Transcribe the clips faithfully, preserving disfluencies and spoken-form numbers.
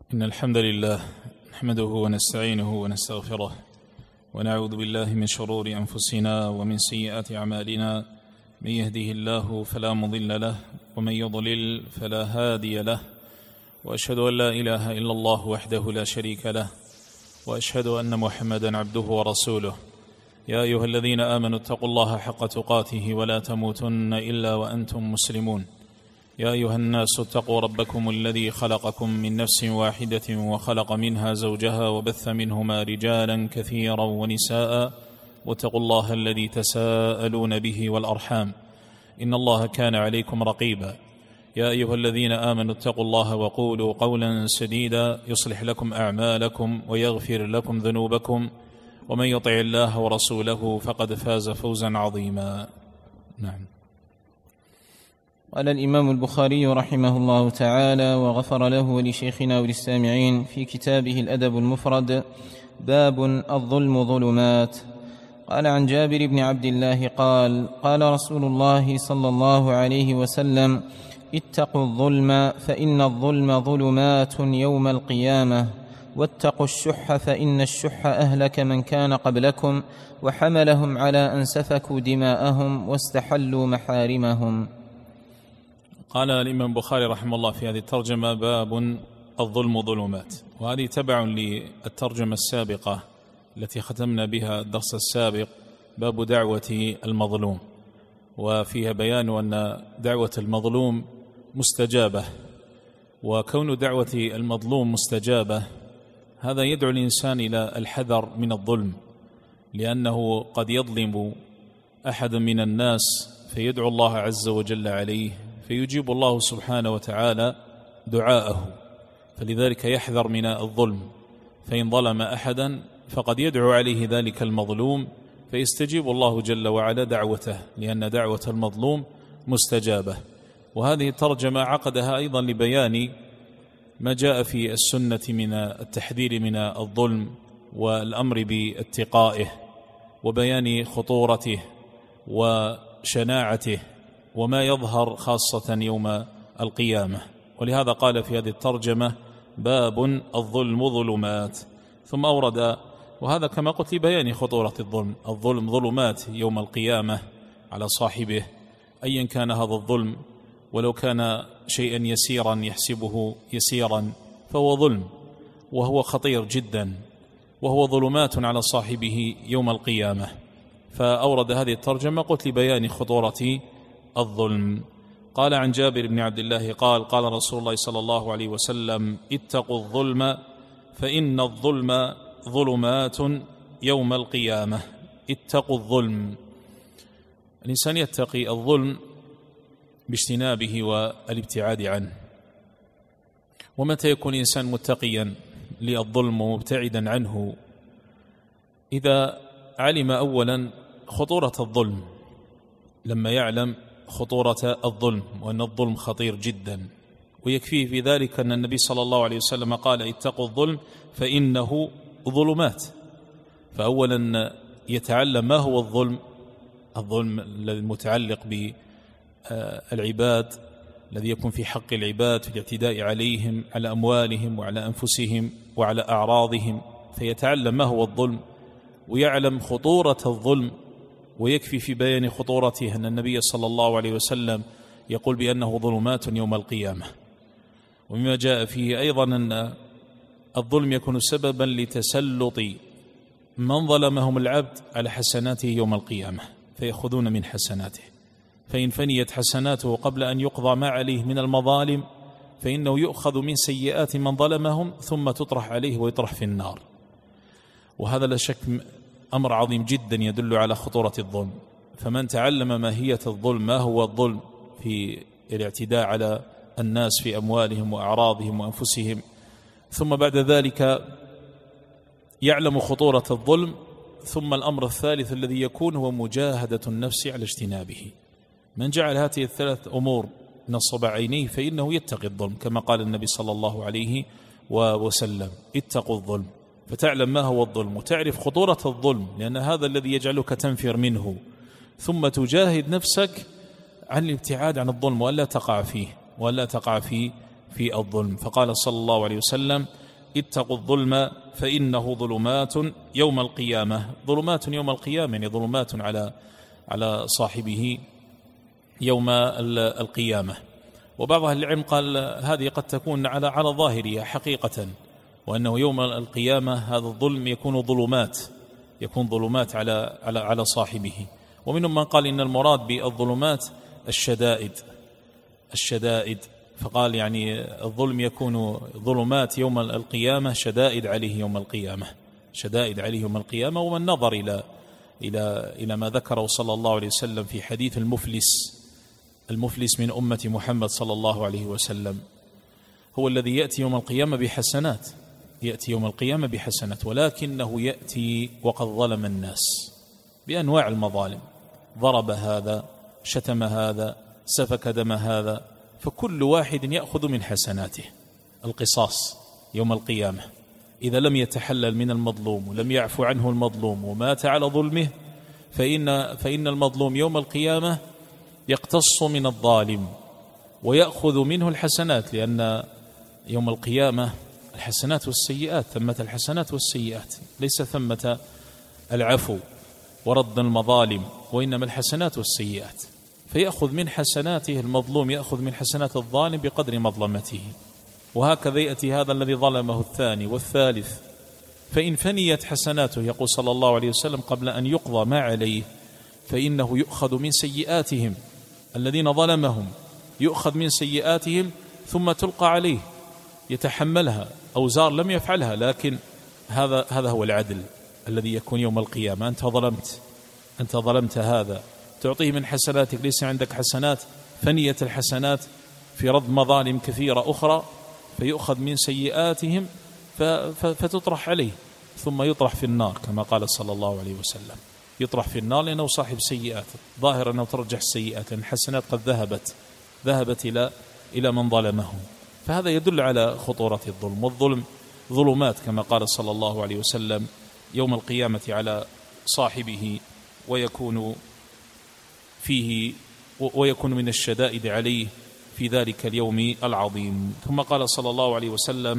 إن الحمد لله نحمده ونستعينه ونستغفره ونعوذ بالله من شرور أنفسنا ومن سيئات أعمالنا. من يهده الله فلا مضل له ومن يضلل فلا هادي له، وأشهد أن لا إله إلا الله وحده لا شريك له، وأشهد أن محمدا عبده ورسوله. يا أيها الذين آمنوا اتقوا الله حق تقاته ولا تموتن إلا وأنتم مسلمون. يا أيها الناس اتقوا ربكم الذي خلقكم من نفس واحدة وخلق منها زوجها وبث منهما رجالا كثيرا ونساء، واتقوا الله الذي تساءلون به والأرحام إن الله كان عليكم رقيبا. يا أيها الذين آمنوا اتقوا الله وقولوا قولا سديدا يصلح لكم أعمالكم ويغفر لكم ذنوبكم، ومن يطع الله ورسوله فقد فاز فوزا عظيما. نعم. قال الإمام البخاري رحمه الله تعالى وغفر له ولشيخنا وللسامعين في كتابه الأدب المفرد: باب الظلم ظلمات. قال عن جابر بن عبد الله قال: قال رسول الله صلى الله عليه وسلم: اتقوا الظلم فإن الظلم ظلمات يوم القيامة، واتقوا الشح فإن الشح أهلك من كان قبلكم وحملهم على أن سفكوا دماءهم واستحلوا محارمهم. قال الإمام البخاري رحمه الله في هذه الترجمة: باب الظلم ظلمات، وهذه تبع للترجمة السابقة التي ختمنا بها الدرس السابق، باب دعوة المظلوم، وفيها بيان أن دعوة المظلوم مستجابة، وكون دعوة المظلوم مستجابة هذا يدعو الإنسان إلى الحذر من الظلم، لأنه قد يظلم أحد من الناس فيدعو الله عز وجل عليه فيجيب الله سبحانه وتعالى دعاءه، فلذلك يحذر من الظلم، فإن ظلم أحدا فقد يدعو عليه ذلك المظلوم فيستجيب الله جل وعلا دعوته، لأن دعوة المظلوم مستجابة. وهذه الترجمة عقدها أيضا لبيان ما جاء في السنة من التحذير من الظلم والأمر باتقائه وبيان خطورته وشناعته وما يظهر خاصة يوم القيامة. ولهذا قال في هذه الترجمة: باب الظلم ظلمات. ثم أورد، وهذا كما قلت لبيان خطورة الظلم، الظلم ظلمات يوم القيامة على صاحبه أيا كان هذا الظلم، ولو كان شيئا يسيرا يحسبه يسيرا فهو ظلم وهو خطير جدا، وهو ظلمات على صاحبه يوم القيامة. فأورد هذه الترجمة قلت لبيان خطورة الظلم. قال عن جابر بن عبد الله قال: قال رسول الله صلى الله عليه وسلم: اتقوا الظلم فإن الظلم ظلمات يوم القيامة. اتقوا الظلم، الإنسان يتقي الظلم باجتنابه والابتعاد عنه. ومتى يكون الإنسان متقيا للظلم ومبتعدا عنه؟ إذا علم أولا خطورة الظلم، لما يعلم خطورة الظلم وأن الظلم خطير جدا، ويكفيه في ذلك أن النبي صلى الله عليه وسلم قال: اتقوا الظلم فإنه ظلمات. فأولا يتعلم ما هو الظلم، الظلم المتعلق بالعباد الذي يكون في حق العباد في الاعتداء عليهم، على أموالهم وعلى أنفسهم وعلى أعراضهم، فيتعلم ما هو الظلم ويعلم خطورة الظلم. ويكفي في بيان خطورته أن النبي صلى الله عليه وسلم يقول بأنه ظلمات يوم القيامة. ومما جاء فيه أيضا أن الظلم يكون سببا لتسلط من ظلمهم العبد على حسناته يوم القيامة، فيأخذون من حسناته، فإن فنيت حسناته قبل أن يقضى ما عليه من المظالم فإنه يؤخذ من سيئات من ظلمهم ثم تطرح عليه ويطرح في النار. وهذا لا شك أمر عظيم جدا يدل على خطورة الظلم. فمن تعلم ماهية الظلم، ما هو الظلم في الاعتداء على الناس في أموالهم وأعراضهم وأنفسهم، ثم بعد ذلك يعلم خطورة الظلم، ثم الأمر الثالث الذي يكون هو مجاهدة النفس على اجتنابه. من جعل هذه الثلاث أمور نصب عينيه فإنه يتقي الظلم، كما قال النبي صلى الله عليه وسلم: اتقوا الظلم. فتعلم ما هو الظلم وتعرف خطورة الظلم، لأن هذا الذي يجعلك تنفر منه، ثم تجاهد نفسك عن الابتعاد عن الظلم وألا تقع فيه وألا تقع في في الظلم. فقال صلى الله عليه وسلم: اتقوا الظلم فإنه ظلمات يوم القيامة. ظلمات يوم القيامة يعني ظلمات على على صاحبه يوم القيامة. وبعض أهل العلم قال هذه قد تكون على على ظاهرها حقيقة، وأنه يوم القيامة هذا الظلم يكون ظلمات يكون ظلمات على على على صاحبه. ومنهم من قال إن المراد بالظلمات الشدائد الشدائد فقال يعني الظلم يكون ظلمات يوم القيامة شدائد عليه يوم القيامة شدائد عليه يوم القيامة. ومن نظر إلى إلى إلى ما ذكره صلى الله عليه وسلم في حديث المفلس المفلس من أمة محمد صلى الله عليه وسلم، هو الذي يأتي يوم القيامة بحسنات يأتي يوم القيامة بحسنات ولكنه يأتي وقد ظلم الناس بأنواع المظالم، ضرب هذا، شتم هذا، سفك دم هذا، فكل واحد يأخذ من حسناته. القصاص يوم القيامة إذا لم يتحلل من المظلوم ولم يعفو عنه المظلوم ومات على ظلمه فإن, فإن المظلوم يوم القيامة يقتص من الظالم ويأخذ منه الحسنات، لأن يوم القيامة الحسنات والسيئات، ثمة الحسنات والسيئات، ليس ثمة العفو ورد المظالم، وإنما الحسنات والسيئات. فيأخذ من حسناته المظلوم يأخذ من حسنات الظالم بقدر مظلمته. وهكذا يأتي هذا الذي ظلمه الثاني والثالث، فإن فنيت حسناته يقول صلى الله عليه وسلم قبل أن يقضى ما عليه فإنه يؤخذ من سيئاتهم الذين ظلمهم، يؤخذ من سيئاتهم ثم تلقى عليه يتحملها، أوزار لم يفعلها، لكن هذا هذا هو العدل الذي يكون يوم القيامة. أنت ظلمت أنت ظلمت هذا، تعطيه من حسناتك، ليس عندك حسنات، فنيت الحسنات في رد مظالم كثيرة أخرى، فيؤخذ من سيئاتهم فتطرح عليه ثم يطرح في النار كما قال صلى الله عليه وسلم. يطرح في النار لأنه صاحب سيئات، ظاهر أنه ترجح السيئات لأن الحسنات قد ذهبت ذهبت إلى إلى من ظلمه. فهذا يدل على خطورة الظلم. والظلم ظلمات كما قال صلى الله عليه وسلم يوم القيامة على صاحبه، ويكون فيه ويكون من الشدائد عليه في ذلك اليوم العظيم. ثم قال صلى الله عليه وسلم: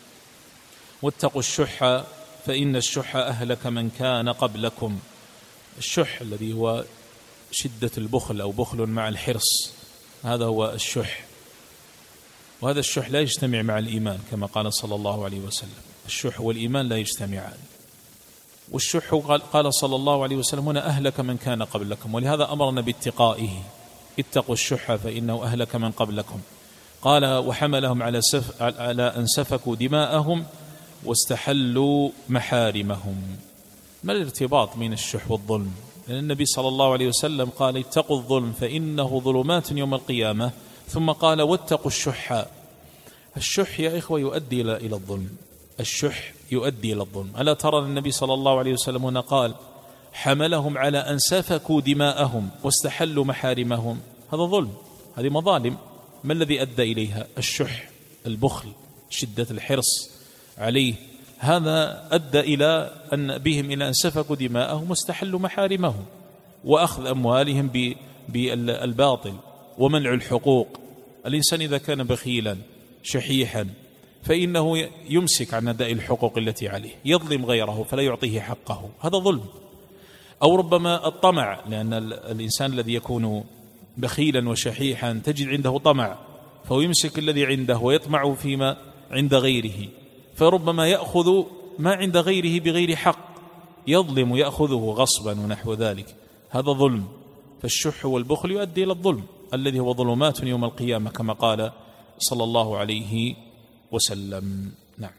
واتقوا الشح فإن الشح أهلك من كان قبلكم. الشح الذي هو شدة البخل أو بخل مع الحرص، هذا هو الشح، وهذا الشح لا يجتمع مع الإيمان كما قال صلى الله عليه وسلم. الشح والإيمان لا يجتمعان. والشح قال صلى الله عليه وسلم هنا أهلك من كان قبلكم، ولهذا أمرنا باتقائه. اتقوا الشح فإنه أهلك من قبلكم. قال: وحملهم على, سف على أن سفكوا دماءهم واستحلوا محارمهم. ما الارتباط بين الشح والظلم؟ لأن النبي صلى الله عليه وسلم قال: اتقوا الظلم فإنه ظلمات يوم القيامة، ثم قال: واتقوا الشح. الشح يا إخوة يؤدي إلى الظلم، الشح يؤدي إلى الظلم. ألا ترى النبي صلى الله عليه وسلم هنا قال: حملهم على أن سفكوا دماءهم واستحلوا محارمهم. هذا ظلم، هذه مظالم. ما الذي أدى إليها؟ الشح، البخل، شدة الحرص عليه. هذا أدى إلى أن بهم إلى أن سفكوا دماءهم واستحلوا محارمهم، وأخذ أموالهم بالباطل ومنع الحقوق. الإنسان إذا كان بخيلا شحيحا فإنه يمسك عن أداء الحقوق التي عليه، يظلم غيره فلا يعطيه حقه، هذا ظلم. أو ربما الطمع، لأن الإنسان الذي يكون بخيلا وشحيحا تجد عنده طمع، فهو يمسك الذي عنده ويطمع فيما عند غيره، فربما يأخذ ما عند غيره بغير حق، يظلم يأخذه غصبا ونحو ذلك، هذا ظلم. فالشح والبخل يؤدي إلى الظلم الذي هو ظلمات يوم القيامة كما قال صلى الله عليه وسلم. نعم.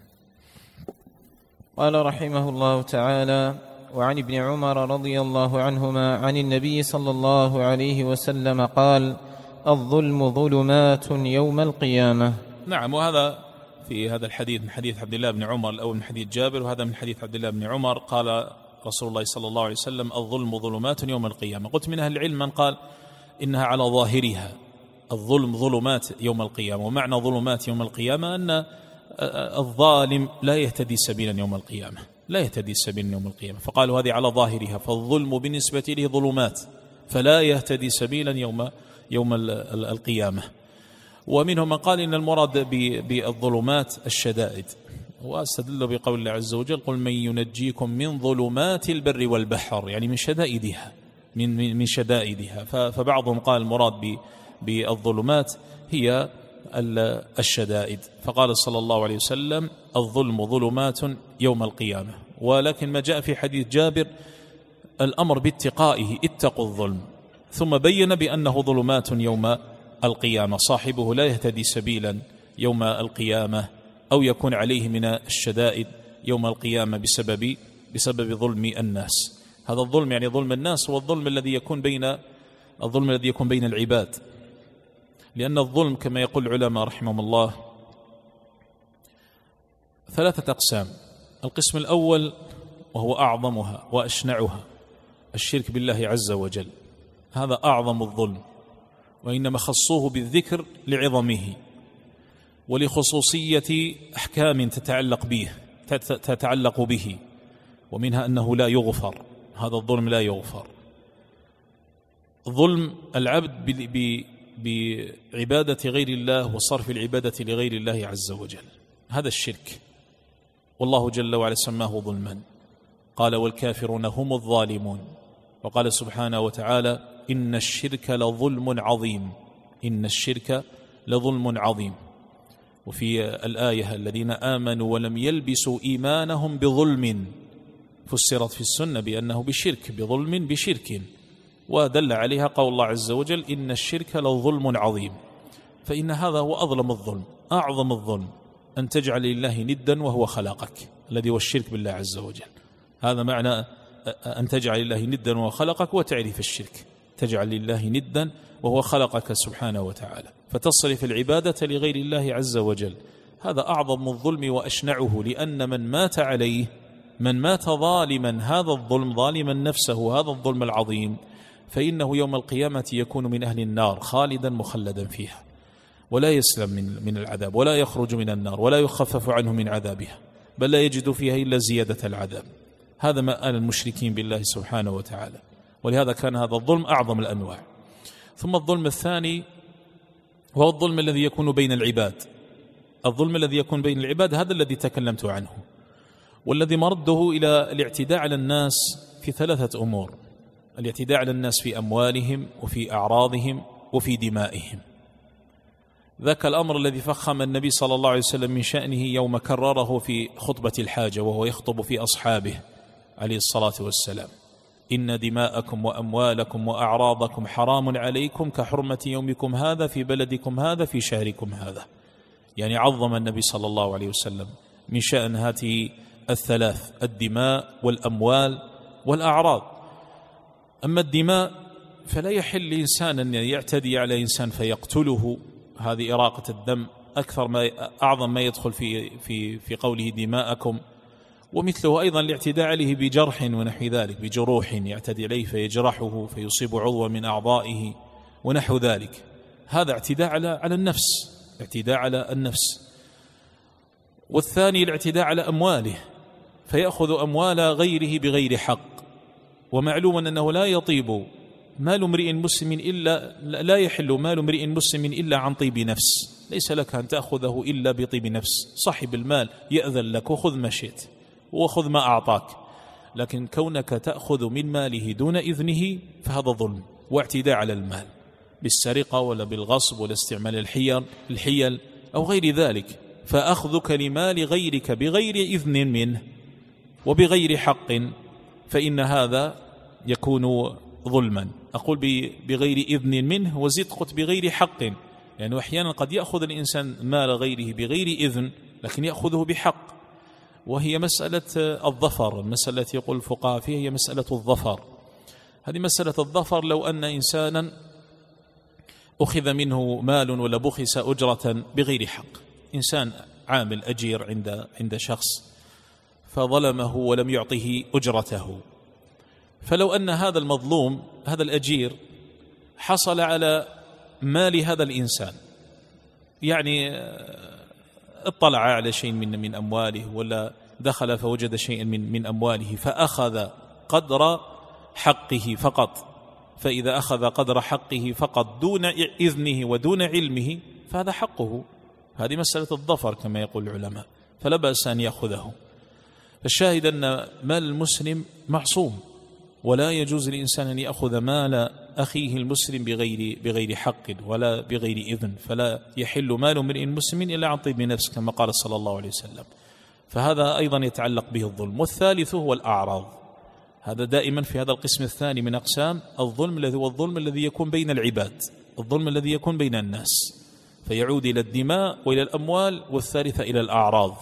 قال رحمه الله تعالى: وعن ابن عمر رضي الله عنهما عن النبي صلى الله عليه وسلم قال: الظلم ظلمات يوم القيامة. نعم. وهذا في هذا الحديث من حديث عبد الله بن عمر الأول من حديث جابر، وهذا من حديث عبد الله بن عمر. قال رسول الله صلى الله عليه وسلم: الظلم ظلمات يوم القيامة. قلت من أهل العلم من قال إنها على ظاهرها الظلم ظلمات يوم القيامة، ومعنى ظلمات يوم القيامة أن الظالم لا يهتدي سبيلا يوم القيامة، لا يهتدي سبيلا يوم القيامة، فقالوا هذه على ظاهرها، فالظلم بالنسبة له ظلمات، فلا يهتدي سبيلا يوم يوم القيامة. ومنهم من قال إن المراد بالظلمات الشدائد، واستدل بقول الله عز وجل قل من ينجيكم من ظلمات البر والبحر، يعني من شدائدها من من شدائدها. فبعضهم قال المراد بالظلمات هي الشدائد، فقال صلى الله عليه وسلم الظلم ظلمات يوم القيامة. ولكن ما جاء في حديث جابر الأمر باتقائه، اتقوا الظلم، ثم بين بأنه ظلمات يوم القيامة، صاحبه لا يهتدي سبيلا يوم القيامة أو يكون عليه من الشدائد يوم القيامة بسبب بسبب ظلم الناس. هذا الظلم يعني ظلم الناس هو الظلم الذي يكون بين الظلم الذي يكون بين العباد، لأن الظلم كما يقول العلماء رحمهم الله ثلاثة أقسام. القسم الأول وهو أعظمها وأشنعها الشرك بالله عز وجل، هذا أعظم الظلم، وإنما خصوه بالذكر لعظمه ولخصوصية أحكام تتعلق به تتعلق به ومنها أنه لا يغفر، هذا الظلم لا يغفر. ظلم العبد بعبادة غير الله وصرف العبادة لغير الله عز وجل، هذا الشرك، والله جل وعلا سماه ظلما، قال والكافرون هم الظالمون. وقال سبحانه وتعالى إن الشرك لظلم عظيم، إن الشرك لظلم عظيم. وفي الآية الذين آمنوا ولم يلبسوا إيمانهم بظلم فسرت في السنة بأنه بشرك، بظلم بشرك، ودل عليها قول الله عز وجل إن الشرك لظلم عظيم. فإن هذا هو أظلم الظلم، أعظم الظلم أن تجعل لله ندا وهو خلقك، الذي هو الشرك بالله عز وجل. هذا معنى أن تجعل لله ندا وهو خلقك، وتعرف الشرك تجعل لله ندا وهو خلقك سبحانه وتعالى، فتصرف العبادة لغير الله عز وجل. هذا أعظم الظلم وأشنعه، لأن من مات عليه، من مات ظالما هذا الظلم، ظالما نفسه هذا الظلم العظيم، فإنه يوم القيامة يكون من أهل النار خالدا مخلدا فيها، ولا يسلم من من العذاب، ولا يخرج من النار، ولا يخفف عنه من عذابها، بل لا يجد فيها إلا زيادة العذاب. هذا مآل المشركين بالله سبحانه وتعالى، ولهذا كان هذا الظلم أعظم الأنواع. ثم الظلم الثاني وهو الظلم الذي يكون بين العباد. الظلم الذي يكون بين العباد هذا الذي تكلمت عنه، والذي مرده إلى الاعتداء على الناس في ثلاثة أمور: الاعتداء على الناس في أموالهم وفي أعراضهم وفي دمائهم. ذاك الأمر الذي فخم النبي صلى الله عليه وسلم من شأنه يوم كرره في خطبة الحاجة وهو يخطب في أصحابه عليه الصلاة والسلام: إن دماءكم وأموالكم وأعراضكم حرام عليكم كحرمة يومكم هذا في بلدكم هذا في شهركم هذا. يعني عظم النبي صلى الله عليه وسلم من شأن هذه الثلاث: الدماء والأموال والأعراض. أما الدماء فلا يحل لإنسان أن يعتدي على إنسان فيقتله، هذه إراقة الدم أكثر ما أعظم ما يدخل في في في قوله دماءكم. ومثله أيضا الاعتداء عليه بجرح ونحو ذلك، بجروح يعتدي عليه فيجرحه فيصيب عضوا من أعضائه ونحو ذلك، هذا اعتداء على على النفس، اعتداء على النفس. والثاني الاعتداء على أمواله، فيأخذ أموال غيره بغير حق، ومعلوم أنه لا يطيب مال امرئ مسلم إلا لا يحل مال امرئ مسلم إلا عن طيب نفس، ليس لك أن تأخذه إلا بطيب نفس. صاحب المال يأذن لك وخذ ما شئت وخذ ما أعطاك، لكن كونك تأخذ من ماله دون إذنه فهذا ظلم واعتداء على المال، بالسرقة ولا بالغصب ولا استعمال الحيل الحيل أو غير ذلك. فأخذك لمال غيرك بغير إذن منه وبغير حق فإن هذا يكون ظلما. أقول بغير إذن منه وزد قلت بغير حق، لأنه يعني أحيانا قد يأخذ الإنسان مال غيره بغير إذن لكن يأخذه بحق، وهي مسألة الظفر. المسألة التي يقول الفقهاء فيها هي مسألة الظفر. هذه مسألة الظفر، لو أن إنسانا أخذ منه مال ولا بخس أجرة بغير حق، إنسان عامل أجير عند عند شخص فظلمه ولم يعطه أجرته، فلو أن هذا المظلوم هذا الأجير حصل على مال هذا الإنسان، يعني اطلع على شيء من من أمواله ولا دخل فوجد شيئا من من أمواله فأخذ قدر حقه فقط، فإذا أخذ قدر حقه فقط دون إذنه ودون علمه فهذا حقه، هذه مسألة الظفر كما يقول العلماء، فلا بأس أن يأخذه. الشاهد أن مال المسلم معصوم، ولا يجوز للإنسان أن يأخذ مال أخيه المسلم بغير, بغير حق ولا بغير إذن، فلا يحل مال امرئ مسلم إلا عن طيب نفس كما قال صلى الله عليه وسلم، فهذا أيضا يتعلق به الظلم. والثالث هو الأعراض، هذا دائما في هذا القسم الثاني من أقسام الظلم، الذي هو الظلم الذي يكون بين العباد، الظلم الذي يكون بين الناس، فيعود إلى الدماء وإلى الأموال. والثالثة إلى الأعراض،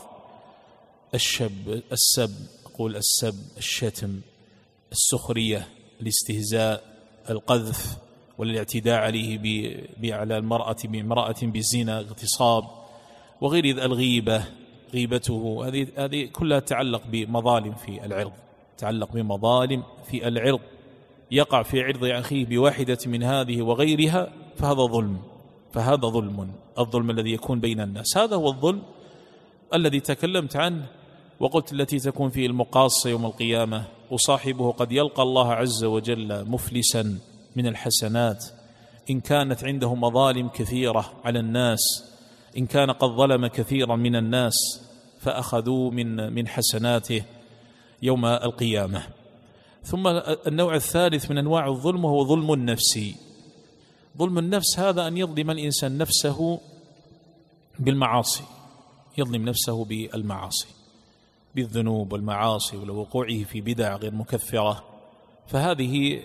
الشب السب، أقول السب، الشتم، السخرية، الاستهزاء، القذف، والاعتداء عليه على المرأة بامرأة بالزنا، اغتصاب، وغير الغيبة، غيبته، هذه هذه كلها تتعلق بمظالم في العرض، تتعلق بمظالم في العرض، يقع في عرض أخيه بواحدة من هذه وغيرها، فهذا ظلم، فهذا ظلم، الظلم الذي يكون بين الناس، هذا هو الظلم الذي تكلمت عنه وقلت التي تكون فيه المقاصة يوم القيامة، وصاحبه قد يلقى الله عز وجل مفلسا من الحسنات إن كانت عنده مظالم كثيرة على الناس، إن كان قد ظلم كثيرا من الناس فأخذوا من من حسناته يوم القيامة. ثم النوع الثالث من أنواع الظلم هو ظلم النفس. ظلم النفس هذا أن يظلم الإنسان نفسه بالمعاصي، يظلم نفسه بالمعاصي، بالذنوب والمعاصي، ولوقوعه في بدع غير مكفرة، فهذه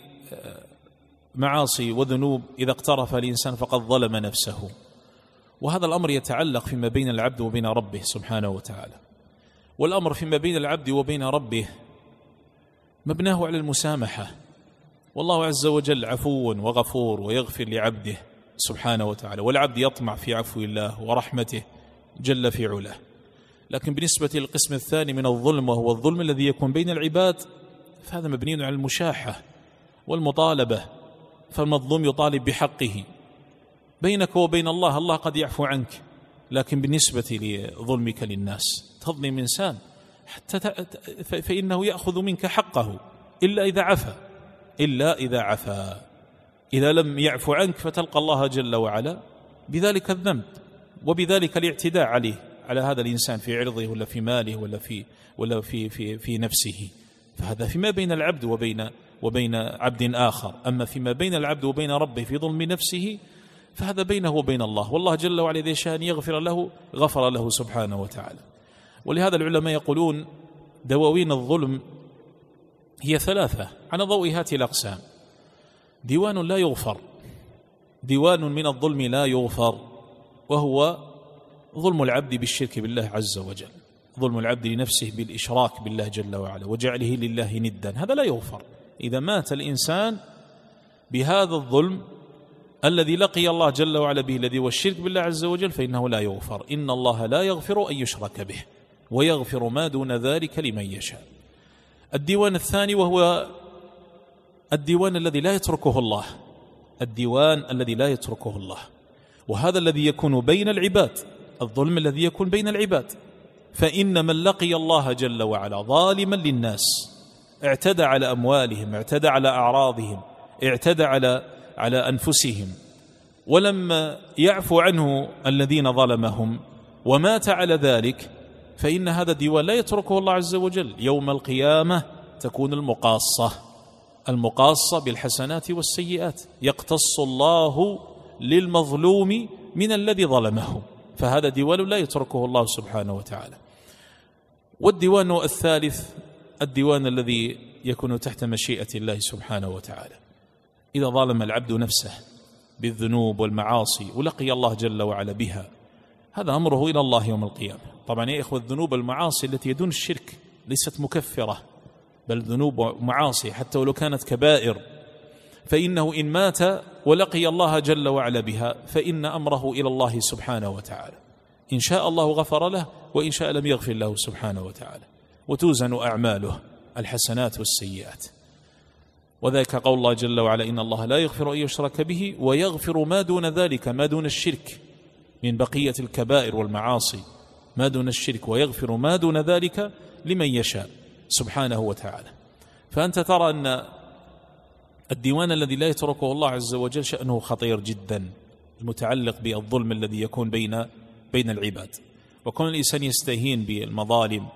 معاصي وذنوب إذا اقترف الإنسان فقد ظلم نفسه. وهذا الأمر يتعلق فيما بين العبد وبين ربه سبحانه وتعالى، والأمر فيما بين العبد وبين ربه مبناه على المسامحة، والله عز وجل عفو وغفور ويغفر لعبده سبحانه وتعالى، والعبد يطمع في عفو الله ورحمته جل في علاه. لكن بالنسبة للقسم الثاني من الظلم، وهو الظلم الذي يكون بين العباد، فهذا مبني على المشاحة والمطالبة، فالمظلوم يطالب بحقه. بينك وبين الله، الله قد يعفو عنك، لكن بالنسبة لظلمك للناس تظلم إنسان حتى فإنه يأخذ منك حقه إلا إذا عفا، إلا إذا عفا. إذا لم يعفو عنك فتلقى الله جل وعلا بذلك الذنب وبذلك الاعتداء عليه، على هذا الإنسان في عرضه ولا في ماله ولا في ولا في في في نفسه. فهذا فيما بين العبد وبين وبين عبد آخر. أما فيما بين العبد وبين ربه في ظلم نفسه فهذا بينه وبين الله، والله جل وعلا إذا شاء أن يغفر له غفر له سبحانه وتعالى. ولهذا العلماء يقولون دواوين الظلم هي ثلاثة على ضوء هذه الأقسام. ديوان لا يغفر، ديوان من الظلم لا يغفر، وهو ظلم العبد بالشرك بالله عز وجل، ظلم العبد لنفسه بالإشراك بالله جل وعلا وجعله لله ندا، هذا لا يغفر. إذا مات الإنسان بهذا الظلم الذي لقي الله جل وعلا به، الذي هو الشرك بالله عز وجل، فإنه لا يغفر. إن الله لا يغفر أن يشرك به ويغفر ما دون ذلك لمن يشاء. الديوان الثاني وهو الديوان الذي لا يتركه الله، الديوان الذي لا يتركه الله، وهذا الذي يكون بين العباد، الظلم الذي يكون بين العباد. فإن من لقي الله جل وعلا ظالما للناس، اعتدى على أموالهم، اعتدى على أعراضهم، اعتدى على على أنفسهم، ولم يعفو عنه الذين ظلمهم ومات على ذلك، فإن هذا الديوان لا يتركه الله عز وجل. يوم القيامة تكون المقاصة، المقاصة بالحسنات والسيئات، يقتص الله للمظلوم من الذي ظلمه، فهذا ديوان لا يتركه الله سبحانه وتعالى. والديوان الثالث الديوان الذي يكون تحت مشيئة الله سبحانه وتعالى. إذا ظلم العبد نفسه بالذنوب والمعاصي ولقي الله جل وعلا بها، هذا أمره إلى الله يوم القيامة. طبعا يا إخوة، الذنوب والمعاصي التي دون الشرك ليست مكفرة، بل ذنوب ومعاصي حتى ولو كانت كبائر، فإنه إن مات ولقي الله جل وعلا بها فإن أمره إلى الله سبحانه وتعالى، إن شاء الله غفر له وإن شاء لم يغفر له سبحانه وتعالى، وتوزن أعماله الحسنات والسيئات. وذلك قول الله جل وعلا: إن الله لا يغفر أن يشرك به ويغفر ما دون ذلك، ما دون الشرك من بقية الكبائر والمعاصي، ما دون الشرك، ويغفر ما دون ذلك لمن يشاء سبحانه وتعالى. فأنت ترى أن الديوان الذي لا يتركه الله عز وجل شأنه خطير جدا، المتعلق بالظلم الذي يكون بين بين العباد. وكون الإنسان يستهين بالمظالم،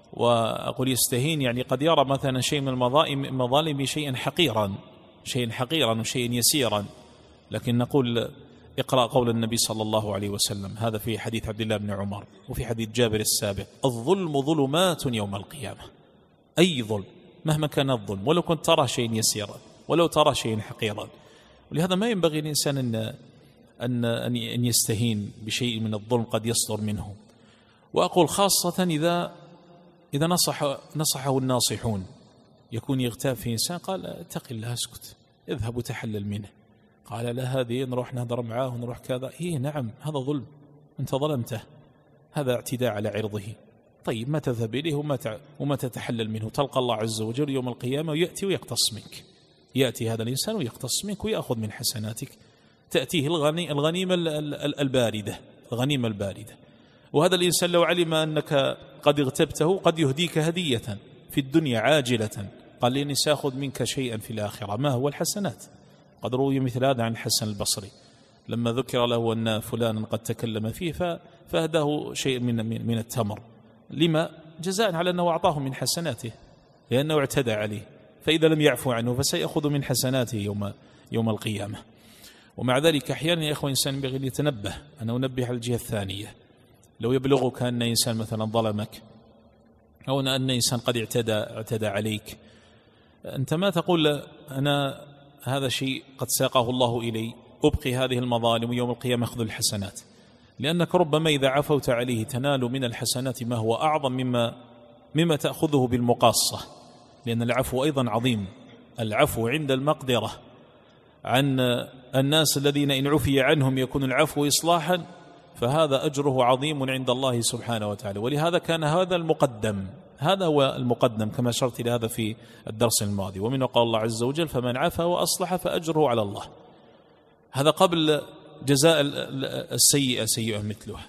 وأقول يستهين يعني قد يرى مثلا شيء من المظالم شيئا حقيرا شيئا حقيرا وشيئا يسيرا، لكن نقول اقرأ قول النبي صلى الله عليه وسلم، هذا في حديث عبد الله بن عمر وفي حديث جابر السابق: الظلم ظلمات يوم القيامة. أي ظلم مهما كان الظلم، ولو كنت ترى شيئا يسيرا ولو ترى شيئا حقيرا. ولهذا ما ينبغي الإنسان أن أن أن يستهين بشيء من الظلم قد يصدر منه. وأقول خاصة إذا إذا نصح نصحه الناصحون، يكون يغتاب في إنسان، قال اتق الله اسكت، اذهب وتحلل منه. قال لا، هذه نروح نهضر معاه ونروح كذا. إيه نعم، هذا ظلم، أنت ظلمته، هذا اعتداء على عرضه. طيب ما تذهب إليه وما وما تتحلل منه، تلقى الله عز وجل يوم القيامة ويأتي ويقتص منك. يأتي هذا الإنسان ويقتص منك ويأخذ من حسناتك، تأتيه الغني الغنيمة الباردة الغنيمة الباردة. وهذا الإنسان لو علم أنك قد اغتبته قد يهديك هدية في الدنيا عاجلة، قال لي إني سأخذ منك شيئا في الآخرة. ما هو؟ الحسنات. قد روي مثل هذا عن الحسن البصري لما ذكر له أن فلانا قد تكلم فيه فأهداه شيء من من التمر. لما؟ جزاء على أنه أعطاه من حسناته، لأنه اعتدى عليه، فإذا لم يعفو عنه فسيأخذ من حسناته يوم يوم القيامة. ومع ذلك أحيانا يا إخوة إنسان ينبغي أن يتنبه. أنا أنبه على الجهة الثانية. لو يبلغك أن إنسان مثلا ظلمك، أو أن إنسان قد اعتدى اعتدى عليك، أنت ما تقول أنا هذا شيء قد ساقه الله إلي، أبقي هذه المظالم ويوم القيامة أخذ الحسنات، لأنك ربما إذا عفوت عليه تنال من الحسنات ما هو أعظم مما مما تأخذه بالمقاصة، لأن العفو أيضا عظيم. العفو عند المقدرة عن الناس الذين إن عفي عنهم يكون العفو إصلاحا، فهذا أجره عظيم عند الله سبحانه وتعالى. ولهذا كان هذا المقدم، هذا هو المقدم كما أشرت إلى هذا في الدرس الماضي. ومنه قال الله عز وجل: فمن عفا وأصلح فأجره على الله. هذا قبل جزاء السيئة سيئة مثلها،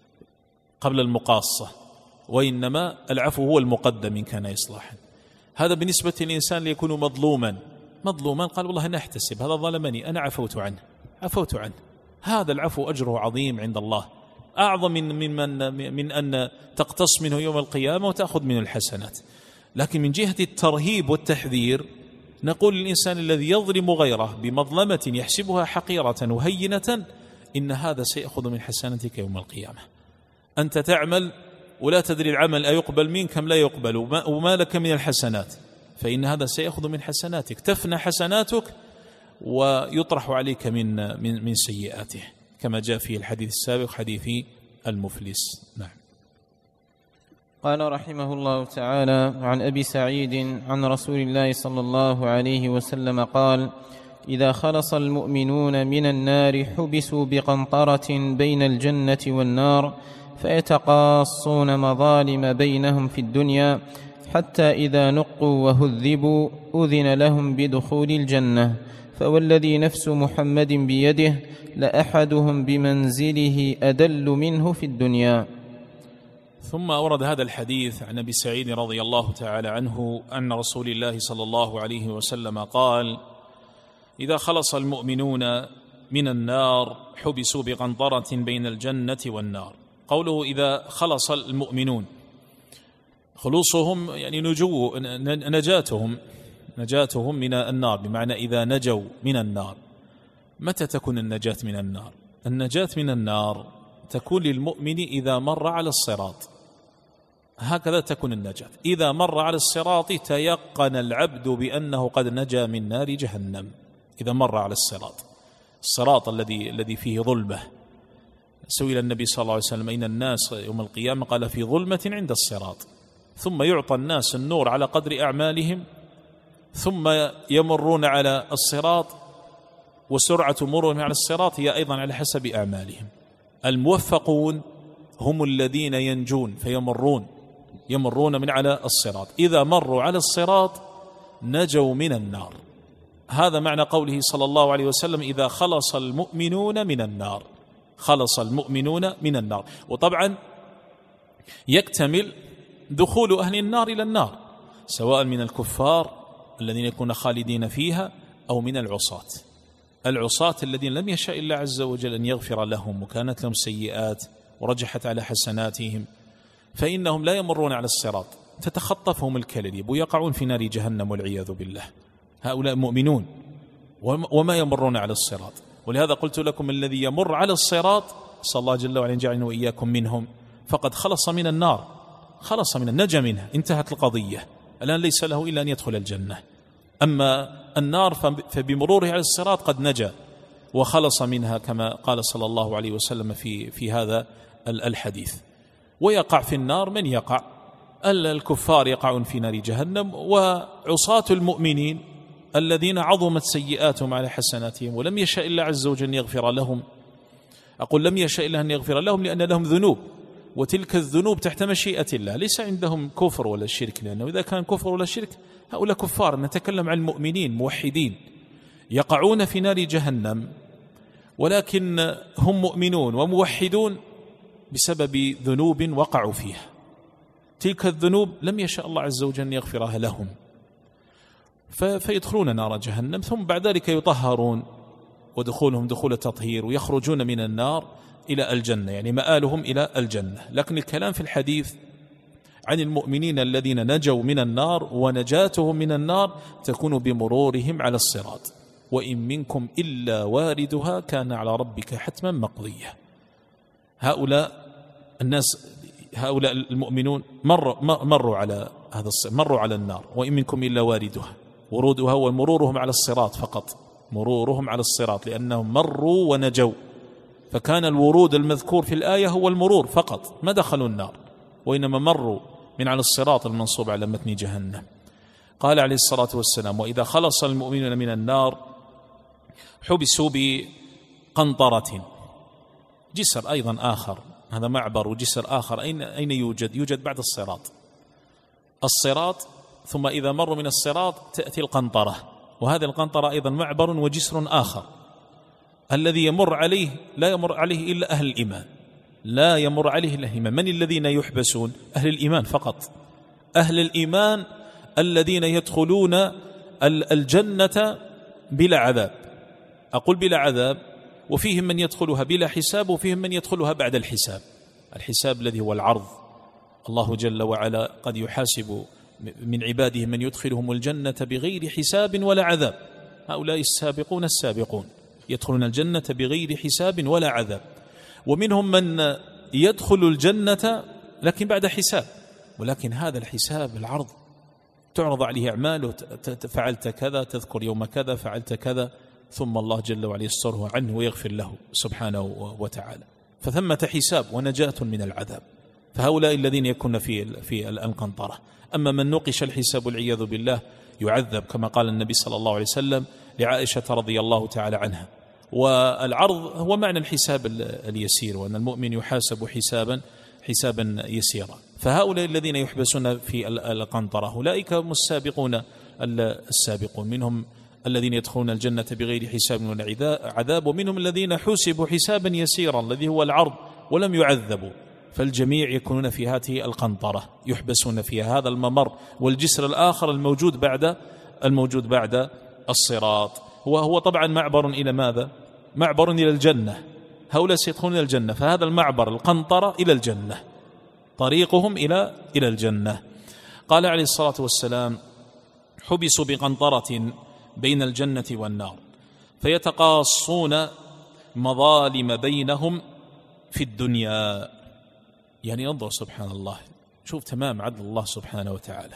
قبل المقاصة، وإنما العفو هو المقدم إن كان إصلاحا. هذا بالنسبة للإنسان ليكون مظلوما مظلوما قال والله أنا أحتسب هذا ظلمني، أنا عفوت عنه عفوت عنه هذا العفو أجره عظيم عند الله، أعظم من, من, من, من أن تقتص منه يوم القيامة وتأخذ منه الحسنات. لكن من جهة الترهيب والتحذير نقول للإنسان الذي يظلم غيره بمظلمة يحسبها حقيرة وهينة، إن هذا سيأخذ من حسناتك يوم القيامة. أنت تعمل ولا تدري العمل أيقبل منك أم لا يقبل، وما لك من الحسنات، فإن هذا سيأخذ من حسناتك، تفنى حسناتك ويطرح عليك من من من سيئاته، كما جاء في الحديث السابق حديث المفلس. نعم. قال رحمه الله تعالى: عن أبي سعيد عن رسول الله صلى الله عليه وسلم قال: إذا خلص المؤمنون من النار حبسوا بقنطرة بين الجنة والنار فيتقاصون مظالم بينهم في الدنيا، حتى إذا نقوا وهذبوا أذن لهم بدخول الجنة، فوالذي نفس محمد بيده لأحدهم بمنزله أدل منه في الدنيا. ثم أورد هذا الحديث عن أبي سعيد رضي الله تعالى عنه أن رسول الله صلى الله عليه وسلم قال: إذا خلص المؤمنون من النار حبسوا بقنطرة بين الجنة والنار. قوله إذا خلص المؤمنون، خلوصهم يعني نجو نجاتهم نجاتهم من النار، بمعنى إذا نجوا من النار. متى تكون النجاة من النار؟ النجاة من النار تكون للمؤمن إذا مر على الصراط، هكذا تكون النجاة. إذا مر على الصراط تيقن العبد بأنه قد نجا من نار جهنم. إذا مر على الصراط، الصراط الذي الذي فيه ظلمة. سئل النبي صلى الله عليه وسلم: أين الناس يوم القيامة؟ قال: في ظلمة عند الصراط. ثم يعطى الناس النور على قدر أعمالهم، ثم يمرون على الصراط، وسرعة مرورهم على الصراط هي أيضا على حسب أعمالهم. الموفقون هم الذين ينجون فيمرون يمرون من على الصراط، إذا مروا على الصراط نجوا من النار. هذا معنى قوله صلى الله عليه وسلم: إذا خلص المؤمنون من النار. خلص المؤمنون من النار. وطبعا يكتمل دخول أهل النار إلى النار، سواء من الكفار الذين يكونون خالدين فيها أو من العصاة. العصاة الذين لم يشاء الله عز وجل أن يغفر لهم وكانت لهم سيئات ورجحت على حسناتهم، فإنهم لا يمرون على الصراط، تتخطفهم الكلاليب ويقعون في نار جهنم والعياذ بالله. هؤلاء مؤمنون وما يمرون على الصراط. ولهذا قلت لكم الذي يمر على الصراط صلى الله جل وعلا يجعلنا وإياكم منهم فقد خلص من النار، خلص من النجا منها، انتهت القضية، الآن ليس له إلا أن يدخل الجنة. أما النار فبمروره على الصراط قد نجا وخلص منها كما قال صلى الله عليه وسلم في, في هذا الحديث. ويقع في النار من يقع، الكفار يقعون في نار جهنم، وعصاة المؤمنين الذين عظمت سيئاتهم على حسناتهم ولم يشاء الله عز وجل أن يغفر لهم. أقول لم يشاء الله أن يغفر لهم لأن لهم ذنوب، وتلك الذنوب تحت مشيئة الله، ليس عندهم كفر ولا شرك، لأنه إذا كان كفر ولا شرك هؤلاء كفار. نتكلم عن المؤمنين موحدين يقعون في نار جهنم ولكن هم مؤمنون وموحدون بسبب ذنوب وقعوا فيها، تلك الذنوب لم يشاء الله عز وجل أن يغفرها لهم، فيدخلون نار جهنم، ثم بعد ذلك يطهرون ودخولهم دخول تطهير ويخرجون من النار إلى الجنة، يعني مآلهم إلى الجنة. لكن الكلام في الحديث عن المؤمنين الذين نجوا من النار، ونجاتهم من النار تكون بمرورهم على الصراط، وإن منكم إلا واردها كان على ربك حتما مقضية. هؤلاء الناس، هؤلاء المؤمنون مروا, مروا على هذا مروا على النار، وإن منكم إلا واردها، ورودها ومرورهم على الصراط فقط، مرورهم على الصراط لأنهم مروا ونجوا، فكان الورود المذكور في الآية هو المرور فقط، ما دخلوا النار، وإنما مروا من على الصراط المنصوب على متن جهنم. قال عليه الصلاة والسلام: وإذا خلص المؤمنون من النار حبسوا بقنطرة، جسر أيضا آخر، هذا معبر وجسر آخر، أين أين يوجد؟ يوجد بعد الصراط، الصراط، ثم إذا مروا من الصراط تأتي القنطرة، وهذه القنطرة أيضا معبر وجسر آخر، الذي يمر عليه لا يمر عليه إلا أهل الإيمان، لا يمر عليه إلا الإيمان. من الذين يحبسون؟ أهل الإيمان فقط، أهل الإيمان الذين يدخلون الجنة بلا عذاب، أقول بلا عذاب، وفيهم من يدخلها بلا حساب، وفيهم من يدخلها بعد الحساب، الحساب الذي هو العرض. الله جل وعلا قد يحاسب من عباده من يدخلهم الجنة بغير حساب ولا عذاب، هؤلاء السابقون السابقون يدخلون الجنة بغير حساب ولا عذاب. ومنهم من يدخل الجنة لكن بعد حساب، ولكن هذا الحساب العرض، تعرض عليه أعماله، فعلت كذا، تذكر يوم كذا فعلت كذا، ثم الله جل وعلا يستره عنه ويغفر له سبحانه وتعالى، فثمة حساب ونجاة من العذاب. فهؤلاء الذين يكون في في القنطرة. أما من نقش الحساب والعياذ بالله يعذب، كما قال النبي صلى الله عليه وسلم لعائشة رضي الله تعالى عنها. والعرض هو معنى الحساب اليسير، وأن المؤمن يحاسب حسابا حسابا يسيرا. فهؤلاء الذين يحبسون في القنطرة أولئك هم السابقون السابقون، منهم الذين يدخلون الجنة بغير حساب ولا عذاب، ومنهم الذين حسبوا حسابا يسيرا الذي هو العرض ولم يعذبوا. فالجميع يكونون في هذه القنطرة، يحبسون فيها، هذا الممر والجسر الآخر الموجود بعد الموجود بعد الصراط، هو هو طبعا معبر إلى ماذا؟ معبر إلى الجنة، هؤلاء سيدخلون إلى الجنة، فهذا المعبر القنطرة إلى الجنة، طريقهم إلى إلى الجنة. قال عليه الصلاة والسلام: حبسوا بقنطرة بين الجنة والنار فيتقاصون مظالم بينهم في الدنيا. يعني انظر سبحان الله، شوف تمام عدل الله سبحانه وتعالى.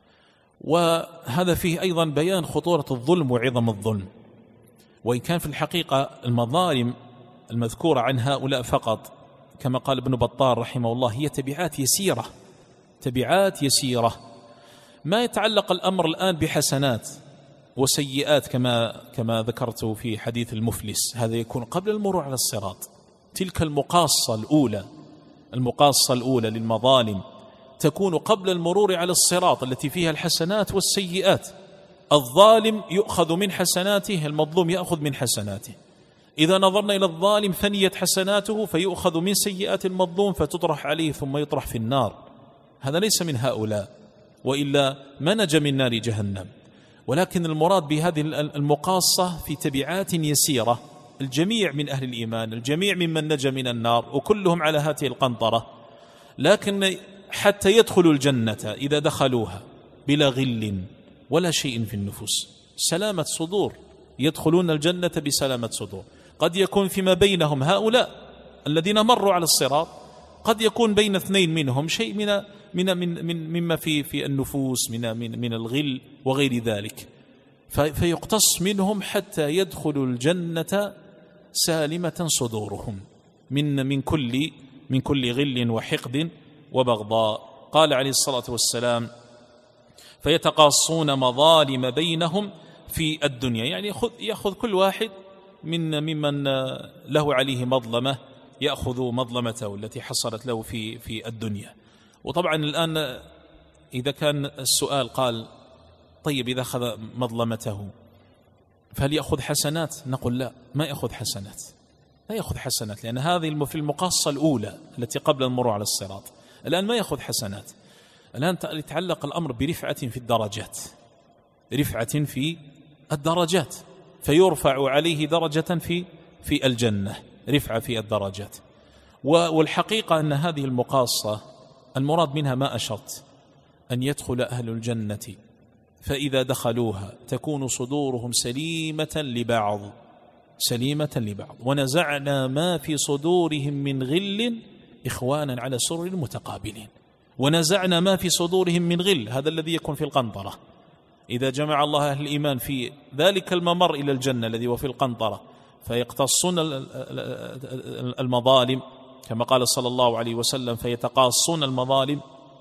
وهذا فيه أيضا بيان خطورة الظلم وعظم الظلم، وإن كان في الحقيقة المظالم المذكورة عن هؤلاء فقط كما قال ابن بطال رحمه الله هي تبعات يسيرة، تبعات يسيرة، ما يتعلق الأمر الآن بحسنات وسيئات كما كما ذكرت في حديث المفلس، هذا يكون قبل المرور على الصراط. تلك المقاصة الأولى، المقاصة الأولى للمظالم تكون قبل المرور على الصراط التي فيها الحسنات والسيئات. الظالم يؤخذ من حسناته، المظلوم يأخذ من حسناته. إذا نظرنا إلى الظالم فنيت حسناته فيؤخذ من سيئات المظلوم فتطرح عليه ثم يطرح في النار، هذا ليس من هؤلاء، وإلا ما نجا من نار جهنم. ولكن المراد بهذه المقاصة في تبعات يسيرة، الجميع من أهل الإيمان، الجميع ممن نجا من النار، وكلهم على هذه القنطرة، لكن حتى يدخلوا الجنة إذا دخلوها بلا غل ولا شيء في النفوس، سلامة صدور، يدخلون الجنة بسلامة صدور. قد يكون فيما بينهم هؤلاء الذين مروا على الصراط، قد يكون بين اثنين منهم شيء من من من, من مما في في النفوس من من من الغل وغير ذلك، فيقتص منهم حتى يدخلوا الجنة سالمة صدورهم من من كل من كل غل وحقد وبغضاء. قال عليه الصلاة والسلام: فيتقاصون مظالم بينهم في الدنيا، يعني يأخذ كل واحد من ممن له عليه مظلمة، يأخذ مظلمته التي حصلت له في في الدنيا. وطبعا الآن إذا كان السؤال قال: طيب إذا أخذ مظلمته فهل يأخذ حسنات؟ نقول لا، ما يأخذ حسنات، لا يأخذ حسنات، لأن هذه في المقاصة الأولى التي قبل المرور على الصراط. الآن ما يأخذ حسنات، الآن يتعلق الأمر برفعة في الدرجات، رفعة في الدرجات، فيرفع عليه درجة في في الجنة، رفعة في الدرجات. والحقيقة أن هذه المقاصة المراد منها ما أشرت، أن يدخل أهل الجنة فإذا دخلوها تكون صدورهم سليمة لبعض سليمة لبعض ونزعنا ما في صدورهم من غل إخوانا على سرر متقابلين. ونزعنا ما في صدورهم من غل، هذا الذي يكون في القنطرة، إذا جمع الله أهل الإيمان في ذلك الممر إلى الجنة الذي هو في القنطرة فيقتصون المظالم كما قال صلى الله عليه وسلم: فيتقاصون المظالم،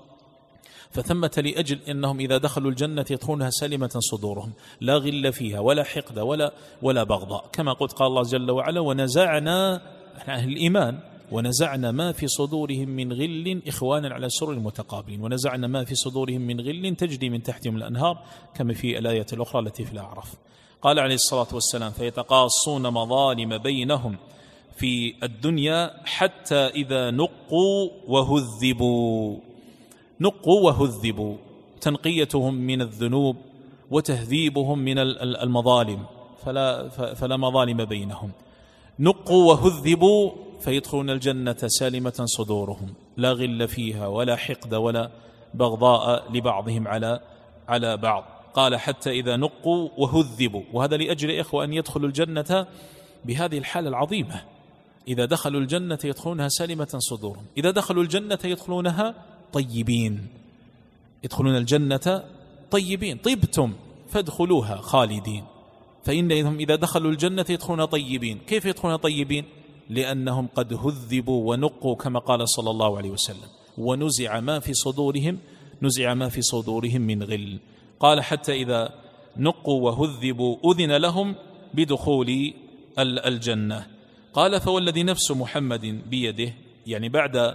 فثمة لأجل أنهم إذا دخلوا الجنة يدخلونها سلمة صدورهم، لا غل فيها ولا حقد ولا ولا بغضاء، كما قلت قال الله جل وعلا: ونزعنا أهل الإيمان ونزعنا ما في صدورهم من غل إخوانا على سرر متقابلين، ونزعنا ما في صدورهم من غل تجري من تحتهم الأنهار، كما في الآية الأخرى التي في الأعراف. قال عليه الصلاة والسلام: فيتقاصون مظالم بينهم في الدنيا حتى إذا نقوا وهذبوا. نقوا وهذبوا، تنقيتهم من الذنوب وتهذيبهم من المظالم، فلا, فلا مظالم بينهم. نقوا وهذبوا فيدخلون الجنة سالمة صدورهم، لا غل فيها ولا حقد ولا بغضاء لبعضهم على على بعض. قال: حتى إذا نقوا وهذبوا، وهذا لأجل إخوة أن يدخلوا الجنة بهذه الحالة العظيمة. إذا دخلوا الجنة يدخلونها سالمة صدورهم، إذا دخلوا الجنة يدخلونها طيبين، يدخلون الجنة طيبين، طيبتم فادخلوها خالدين، فإنهم إذا دخلوا الجنة يدخلون طيبين. كيف يدخلون طيبين؟ لأنهم قد هذبوا ونقوا كما قال صلى الله عليه وسلم: ونزع ما في صدورهم نزع ما في صدورهم من غل. قال: حتى إذا نقوا وهذبوا أذن لهم بدخول الجنة. قال: فوالذي نفس محمد بيده، يعني بعد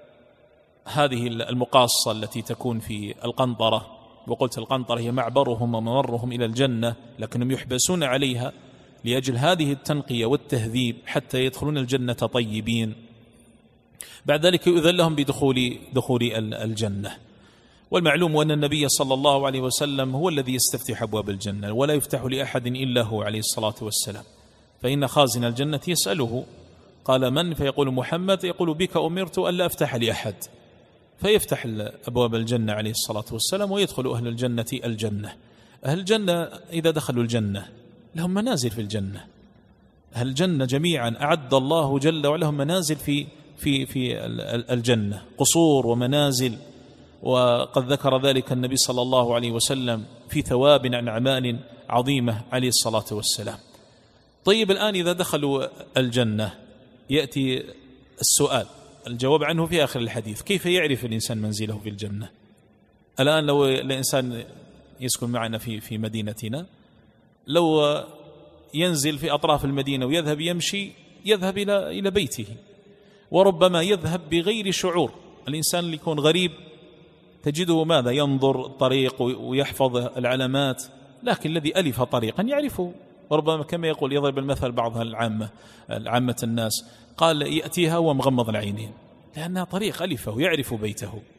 هذه المقاصة التي تكون في القنطرة، وقلت القنطرة هي معبرهم وممرهم إلى الجنة، لكنهم يحبسون عليها لأجل هذه التنقية والتهذيب حتى يدخلون الجنة طيبين. بعد ذلك يؤذن لهم بدخول دخول الجنة. والمعلوم أن النبي صلى الله عليه وسلم هو الذي يستفتح أبواب الجنة، ولا يفتح لأحد إلا هو عليه الصلاة والسلام، فإن خازن الجنة يسأله: قال: من؟ فيقول: محمد. يقول: بك أمرت ألا أفتح لأحد، فيفتح أبواب الجنة عليه الصلاة والسلام ويدخل أهل الجنة الجنة. أهل الجنة إذا دخلوا الجنة لهم منازل في الجنة، أهل الجنة جميعا أعد الله جل وعلا لهم منازل في في في الجنة، قصور ومنازل، وقد ذكر ذلك النبي صلى الله عليه وسلم في ثواب عن أعمال عظيمة عليه الصلاة والسلام. طيب الآن إذا دخلوا الجنة يأتي السؤال، الجواب عنه في آخر الحديث: كيف يعرف الإنسان منزله في الجنة؟ الآن لو الإنسان يسكن معنا في في مدينتنا، لو ينزل في أطراف المدينة ويذهب يمشي، يذهب إلى إلى بيته، وربما يذهب بغير شعور. الإنسان اللي يكون غريب تجده ماذا؟ ينظر الطريق ويحفظ العلامات، لكن الذي ألف طريقا يعرفه، وربما كما يقول يضرب المثل بعضها العامة العامة الناس، قال: يأتيها ومغمض العينين، لأنها طريق ألفه، يعرف بيته.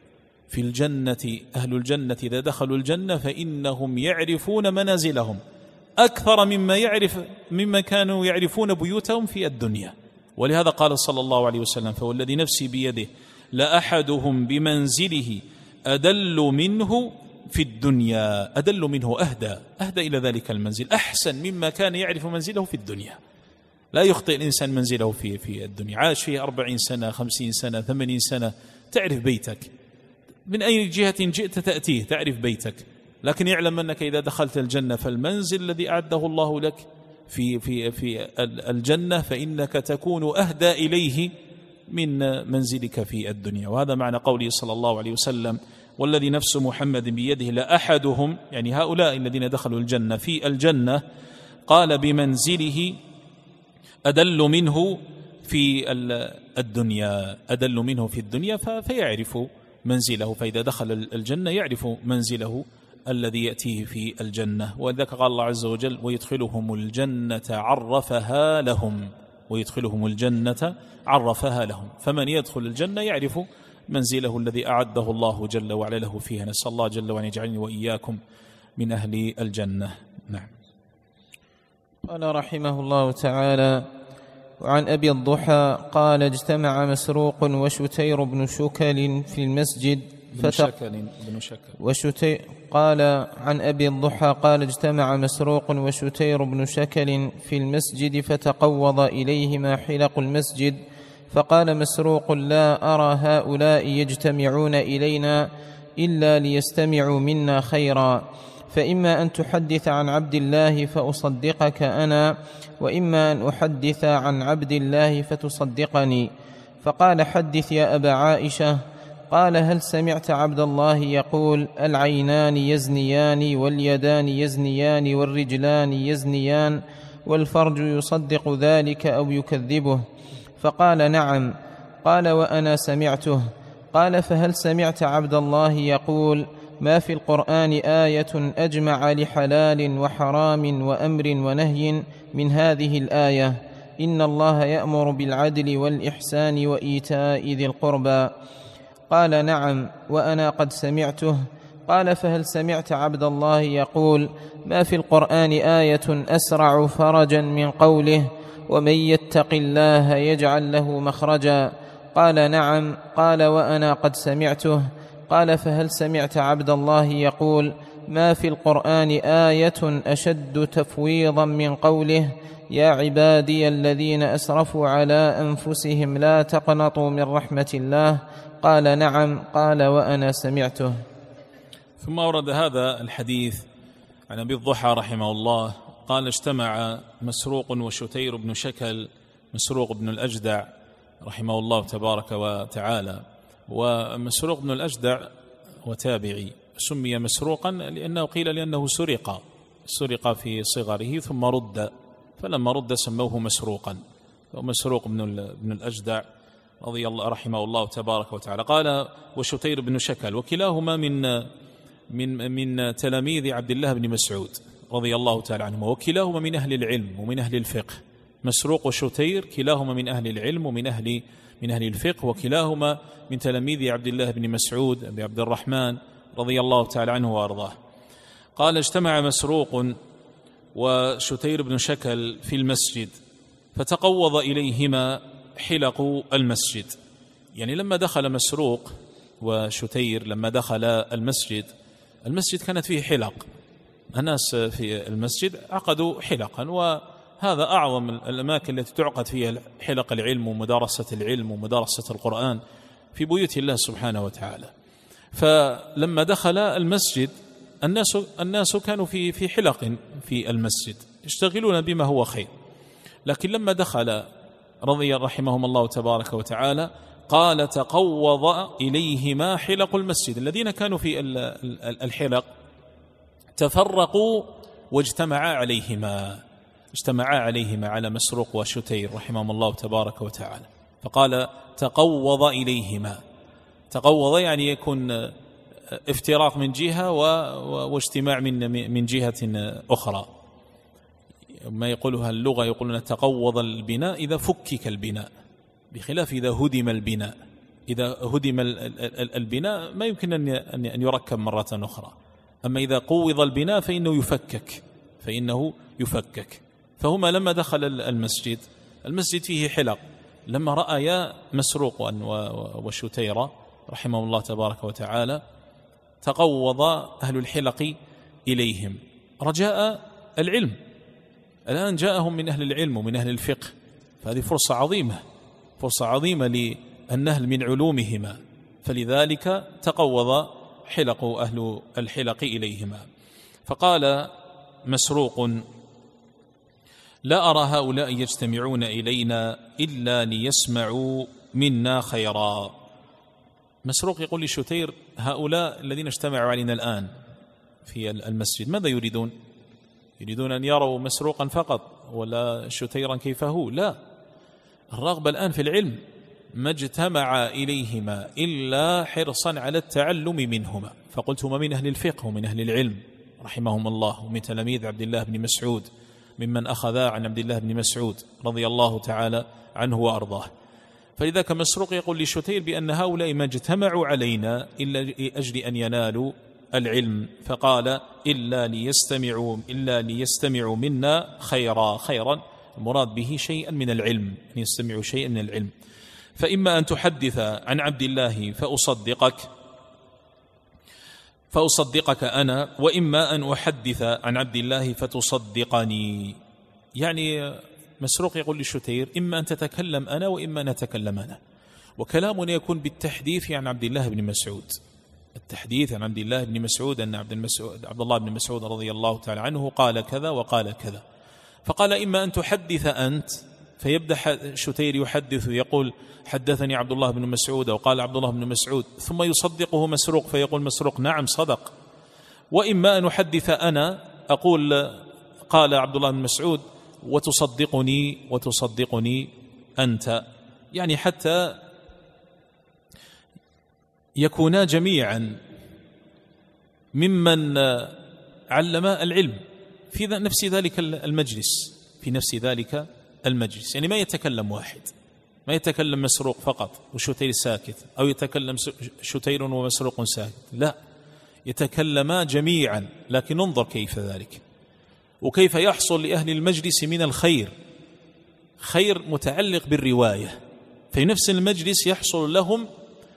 في الجنة أهل الجنة إذا دخلوا الجنة فإنهم يعرفون منازلهم أكثر مما يعرف مما كانوا يعرفون بيوتهم في الدنيا. ولهذا قال صلى الله عليه وسلم: فوالذي نفسي بيده لأحدهم بمنزله أدل منه في الدنيا. أدل منه، أهدى أهدى إلى ذلك المنزل، أحسن مما كان يعرف منزله في الدنيا. لا يخطئ الإنسان منزله في في الدنيا، عاش فيه أربعين سنة خمسين سنة ثمانين سنة، تعرف بيتك من أي جهة جئت تأتيه، تعرف بيتك، لكن يعلم أنك إذا دخلت الجنة فالمنزل الذي أعده الله لك في في في الجنة فإنك تكون أهدى إليه من منزلك في الدنيا. وهذا معنى قوله صلى الله عليه وسلم: والذي نفس محمد بيده لأحدهم، يعني هؤلاء الذين دخلوا الجنة في الجنة، قال بمنزله أدل منه في الدنيا، أدل منه في الدنيا فيعرف منزله، فإذا دخل الجنة يعرف منزله الذي يأتيه في الجنة. وذلك قال الله عز وجل: ويدخلهم الجنة عرفها لهم، ويدخلهم الجنة عرفها لهم. فمن يدخل الجنة يعرف منزله الذي أعده الله جل وعلا له فيها. نسأل الله جل وعلا يجعلني وإياكم من أهل الجنة. نعم. قال رحمه الله تعالى: وعن أبي الضحى قال: اجتمع مسروق وشتير بن شكل في المسجد فتق... بن شكل وشتير قال عن أبي الضحى قال: اجتمع مسروق وشتير بن شكل في المسجد فتقوض إليهما حلق المسجد، فقال مسروق: لا أرى هؤلاء يجتمعون إلينا إلا ليستمعوا منا خيرا، فإما أن تحدث عن عبد الله فأصدقك أنا، وإما أن أحدث عن عبد الله فتصدقني. فقال: حدث يا أبا عائشة. قال: هل سمعت عبد الله يقول: العينان يزنيان واليدان يزنيان والرجلان يزنيان، والفرج يصدق ذلك أو يكذبه؟ فقال: نعم. قال: وأنا سمعته. قال: فهل سمعت عبد الله يقول: ما في القرآن آية أجمع لحلال وحرام وأمر ونهي من هذه الآية: إن الله يأمر بالعدل والإحسان وإيتاء ذي القربى؟ قال: نعم، وأنا قد سمعته. قال: فهل سمعت عبد الله يقول: ما في القرآن آية أسرع فرجا من قوله: ومن يتق الله يجعل له مخرجا؟ قال: نعم. قال: وأنا قد سمعته. قال: فهل سمعت عبد الله يقول: ما في القرآن آية أشد تفويضا من قوله: يا عبادي الذين أسرفوا على أنفسهم لا تقنطوا من رحمة الله؟ قال: نعم. قال: وأنا سمعته. ثم أورد هذا الحديث عن أبي الضحى رحمه الله قال: اجتمع مسروق وشتير بن شكل، مسروق بن الأجدع رحمه الله تبارك وتعالى. ومسروق بن الأجدع وتابعي، سمي مسروقا لأنه قيل لأنه سرق سرق في صغره ثم رد، فلما رد سموه مسروقا. ومسروق بن الأجدع رضي الله رحمه الله تبارك وتعالى. قال: وشتير بن شكل، وكلاهما من من من تلاميذ عبد الله بن مسعود رضي الله تعالى عنهما، وكلاهما من أهل العلم ومن أهل الفقه. مسروق وشتير كلاهما من أهل العلم ومن أهل من أهل الفقه، وكلاهما من تلاميذ عبد الله بن مسعود أبي عبد الرحمن رضي الله تعالى عنه وأرضاه. قال: اجتمع مسروق وشتير بن شكل في المسجد فتقوض إليهما حلق المسجد. يعني لما دخل مسروق وشتير، لما دخل المسجد، المسجد كانت فيه حلق، الناس في المسجد عقدوا حلقا، وهذا أعظم الأماكن التي تعقد فيها حلق العلم ومدارسة العلم ومدارسة القرآن في بيوت الله سبحانه وتعالى. فلما دخل المسجد الناس الناس كانوا في في حلق في المسجد يشتغلون بما هو خير، لكن لما دخل رضي رحمهم الله تبارك وتعالى قال: تقوض إليهما حلق المسجد. الذين كانوا في الحلق تفرقوا واجتمعا عليهما اجتمعا عليهما على مسروق وشتير رحمهم الله تبارك وتعالى. فقال: تقوض إليهما. تقوض يعني يكون افتراق من جهة واجتماع من من جهة أخرى. ما يقولها اللغة يقولون تقوض البناء إذا فكك البناء، بخلاف إذا هدم البناء. إذا هدم البناء ما يمكن أن يركب مرة أخرى، أما إذا قوض البناء فإنه يفكك فإنه يفكك فهما لما دخل المسجد المسجد فيه حلق، لما رأيا مسروق وشتيرة رحمه الله تبارك وتعالى تقوض أهل الحلق إليهم رجاء العلم. الآن جاءهم من أهل العلم ومن أهل الفقه، فهذه فرصة عظيمة فرصة عظيمة للنهل من علومهما، فلذلك تقوض حلق أهل الحلق إليهما. فقال مسروق: لا أرى هؤلاء يجتمعون إلينا إلا ليسمعوا منا خيرا. مسروق يقول لشتير: هؤلاء الذين اجتمعوا علينا الآن في المسجد ماذا يريدون؟ يريدون أن يروا مسروقا فقط ولا شتيرا كيف هو؟ لا، الرغبة الآن في العلم، ما اجتمع إليهما إلا حرصا على التعلم منهما. فقلت هما من أهل الفقه ومن أهل العلم رحمهم الله، ومن تلاميذ عبد الله بن مسعود، ممن أخذا عن عبد الله بن مسعود رضي الله تعالى عنه وأرضاه. فلذلك مسروق يقول لشتير بأن هؤلاء ما اجتمعوا علينا إلا لأجل أن ينالوا العلم، فقال: إلا ليستمعوا إلا ليستمعوا منا خيرا. خيرا المراد به شيئا من العلم، أن يستمعوا شيئا من العلم. فإما أن تحدث عن عبد الله فأصدقك فأصدقك أنا، وإما أن أحدث عن عبد الله فتصدقني. يعني مسروق يقول لشتير: إما أن تتكلم أنا وإما أن أتكلم أنا، وكلامنا يكون بالتحديث عن عبد الله بن مسعود، التحديث عن عبد الله بن مسعود أن عبد, المسعود عبد الله بن مسعود رضي الله تعالى عنه قال كذا وقال كذا. فقال: إما أن تحدث أنت، فيبدأ شتير يحدث يقول: حدثني عبد الله بن مسعود أو قال عبد الله بن مسعود، ثم يصدقه مسروق فيقول مسروق: نعم صدق. وإما أن أحدث أنا أقول قال عبد الله بن مسعود وتصدقني وتصدقني أنت، يعني حتى يكونا جميعا ممن علم العلم في نفس ذلك المجلس في نفس ذلك المجلس يعني ما يتكلم واحد، ما يتكلم مسروق فقط وشتير ساكت، أو يتكلم شتير ومسروق ساكت، لا، يتكلما جميعا. لكن انظر كيف ذلك، وكيف يحصل لأهل المجلس من الخير، خير متعلق بالرواية. في نفس المجلس يحصل لهم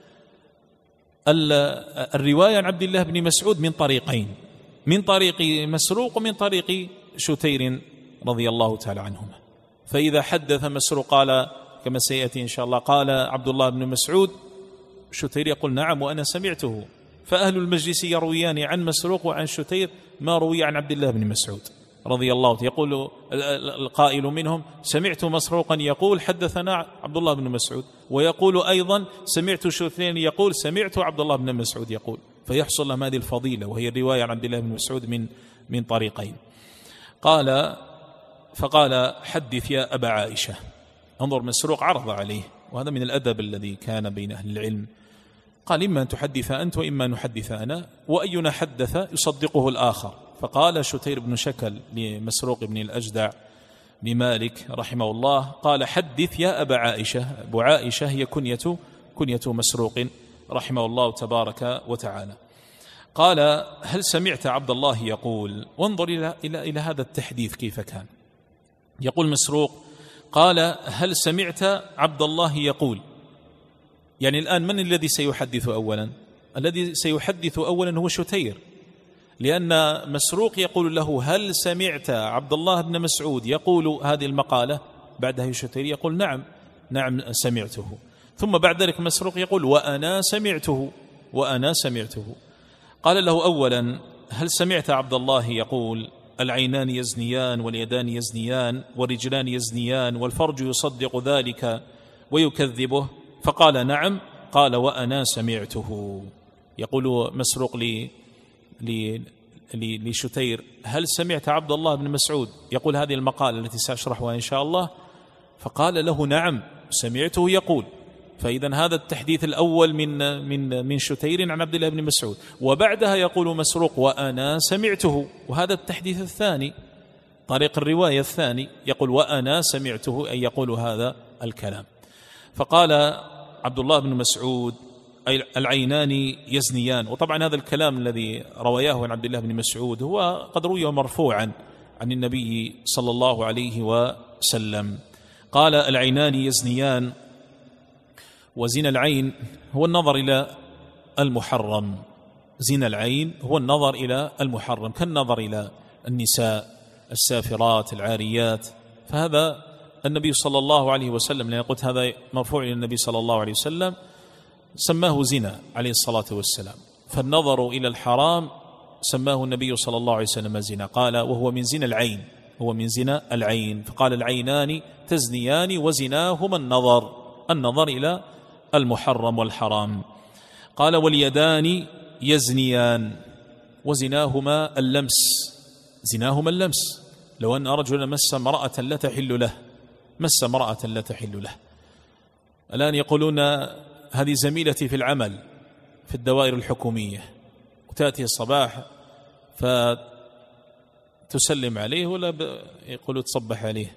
الرواية عن عبد الله بن مسعود من طريقين، من طريق مسروق ومن طريق شتير رضي الله تعالى عنهما. فإذا حدث مسروق قال كما سيأتي إن شاء الله قال عبد الله بن مسعود، شتير يقول نعم وأنا سمعته، فأهل المجلس يرويان عن مسروق وعن شتير ما روي عن عبد الله بن مسعود رضي الله تعالى. يقول القائل منهم سمعت مسروقا يقول حدثنا عبد الله بن مسعود، ويقول أيضا سمعت شتير يقول سمعت عبد الله بن مسعود يقول، فيحصل لهم هذه الفضيلة وهي الرواية عن عبد الله بن مسعود من من طريقين. قال فقال حدث يا أبا عائشة. انظر مسروق عرض عليه، وهذا من الأدب الذي كان بين أهل العلم. قال إما أن تحدث أنت وإما أن نحدث أنا، وأينا حدث يصدقه الآخر. فقال شتير بن شكل لمسروق بن الأجدع بمالك رحمه الله قال حدث يا أبا عائشة. أبو عائشة هي كنية كنية مسروق رحمه الله تبارك وتعالى. قال هل سمعت عبد الله يقول؟ وانظر إلى, إلى, إلى هذا التحديث كيف كان. يقول مسروق قال هل سمعت عبد الله يقول؟ يعني الآن من الذي سيحدث أولا؟ الذي سيحدث أولا هو شتير، لأن مسروق يقول له هل سمعت عبد الله بن مسعود يقول هذه المقالة؟ بعدها شتير يقول نعم نعم سمعته. ثم بعد ذلك مسروق يقول وأنا سمعته وأنا سمعته. قال له أولا هل سمعت عبد الله يقول العينان يزنيان واليدان يزنيان والرجلان يزنيان والفرج يصدق ذلك ويكذبه؟ فقال نعم. قال وأنا سمعته. يقول مسروق لي لشتير هل سمعت عبد الله بن مسعود يقول هذه المقالة التي سأشرحها إن شاء الله؟ فقال له نعم سمعته يقول. فإذا هذا التحديث الأول من من من شتير عن عبد الله بن مسعود، وبعدها يقول مسروق وأنا سمعته، وهذا التحديث الثاني طريق الرواية الثاني يقول وأنا سمعته أي يقول هذا الكلام. فقال عبد الله بن مسعود العينان يزنيان. وطبعا هذا الكلام الذي رواه عن عبد الله بن مسعود هو قد روي مرفوعا عن النبي صلى الله عليه وسلم. قال العينان يزنيان، وزنا العين هو النظر إلى المحرم. زنا العين هو النظر إلى المحرم، كالنظر إلى النساء السافرات العاريات. فهذا النبي صلى الله عليه وسلم، لأن قلت هذا مرفوع إلى النبي صلى الله عليه وسلم، سماه زنا عليه الصلاة والسلام. فالنظر إلى الحرام سماه النبي صلى الله عليه وسلم زنا، قال وهو من زنا العين، هو من زنا العين. فقال العينان تزنيان وزناهما النظر، النظر إلى المحرم والحرام. قال واليدان يزنيان وزناهما اللمس، زناهما اللمس. لو أن رجلا مس امرأة لا تحل له، مس امرأة لا تحل له. الآن يقولون هذه زميلتي في العمل في الدوائر الحكومية، وتأتي الصباح فتسلم عليه ولا يقولوا تصبح عليه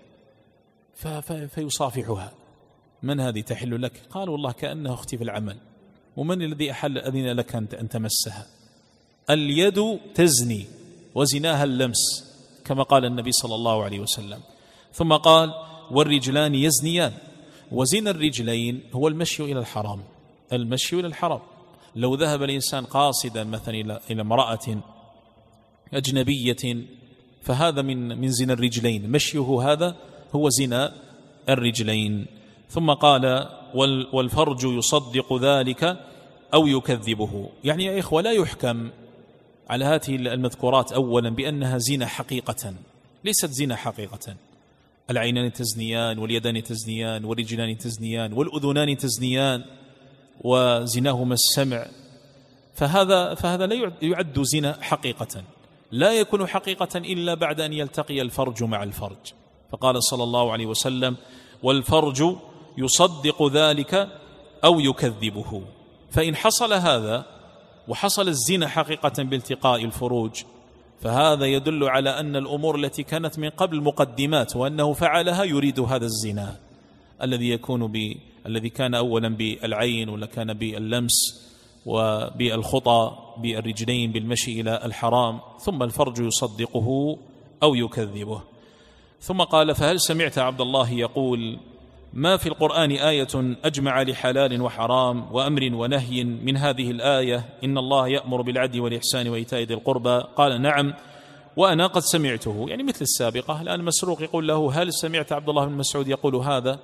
فيصافحها. من هذه تحل لك؟ قال والله كأنها أختي في العمل. ومن الذي أحل أذن لك أن تمسها؟ اليد تزني وزناها اللمس، كما قال النبي صلى الله عليه وسلم. ثم قال والرجلان يزنيان، وزن الرجلين هو المشي إلى الحرام، المشي إلى الحرام. لو ذهب الإنسان قاصدا مثلا إلى امرأة أجنبية فهذا من من زنا الرجلين، مشيه هذا هو زنا الرجلين. ثم قال والفرج يصدق ذلك أو يكذبه. يعني يا إخوة لا يحكم على هذه المذكورات أولا بأنها زنا حقيقة، ليست زنا حقيقة. العينان تزنيان واليدان تزنيان والرجلان تزنيان والأذنان تزنيان وزناهما السمع، فهذا فهذا لا يعد زنا حقيقة، لا يكون حقيقة إلا بعد أن يلتقي الفرج مع الفرج. فقال صلى الله عليه وسلم والفرج يصدق ذلك أو يكذبه. فإن حصل هذا وحصل الزنا حقيقة بالتقاء الفروج، فهذا يدل على أن الأمور التي كانت من قبل مقدمات، وأنه فعلها يريد هذا الزنا الذي يكون ب... الذي كان أولا بالعين ولا كان باللمس وبالخطى بالرجلين بالمشي إلى الحرام، ثم الفرج يصدقه أو يكذبه. ثم قال فهل سمعت عبد الله يقول ما في القرآن آية أجمع لحلال وحرام وأمر ونهي من هذه الآية إن الله يأمر بالعدل والإحسان وإيتاء ذي القربى؟ قال نعم وأنا قد سمعته، يعني مثل السابقة. الآن مسروق يقول له هل سمعت عبد الله بن مسعود يقول هذا؟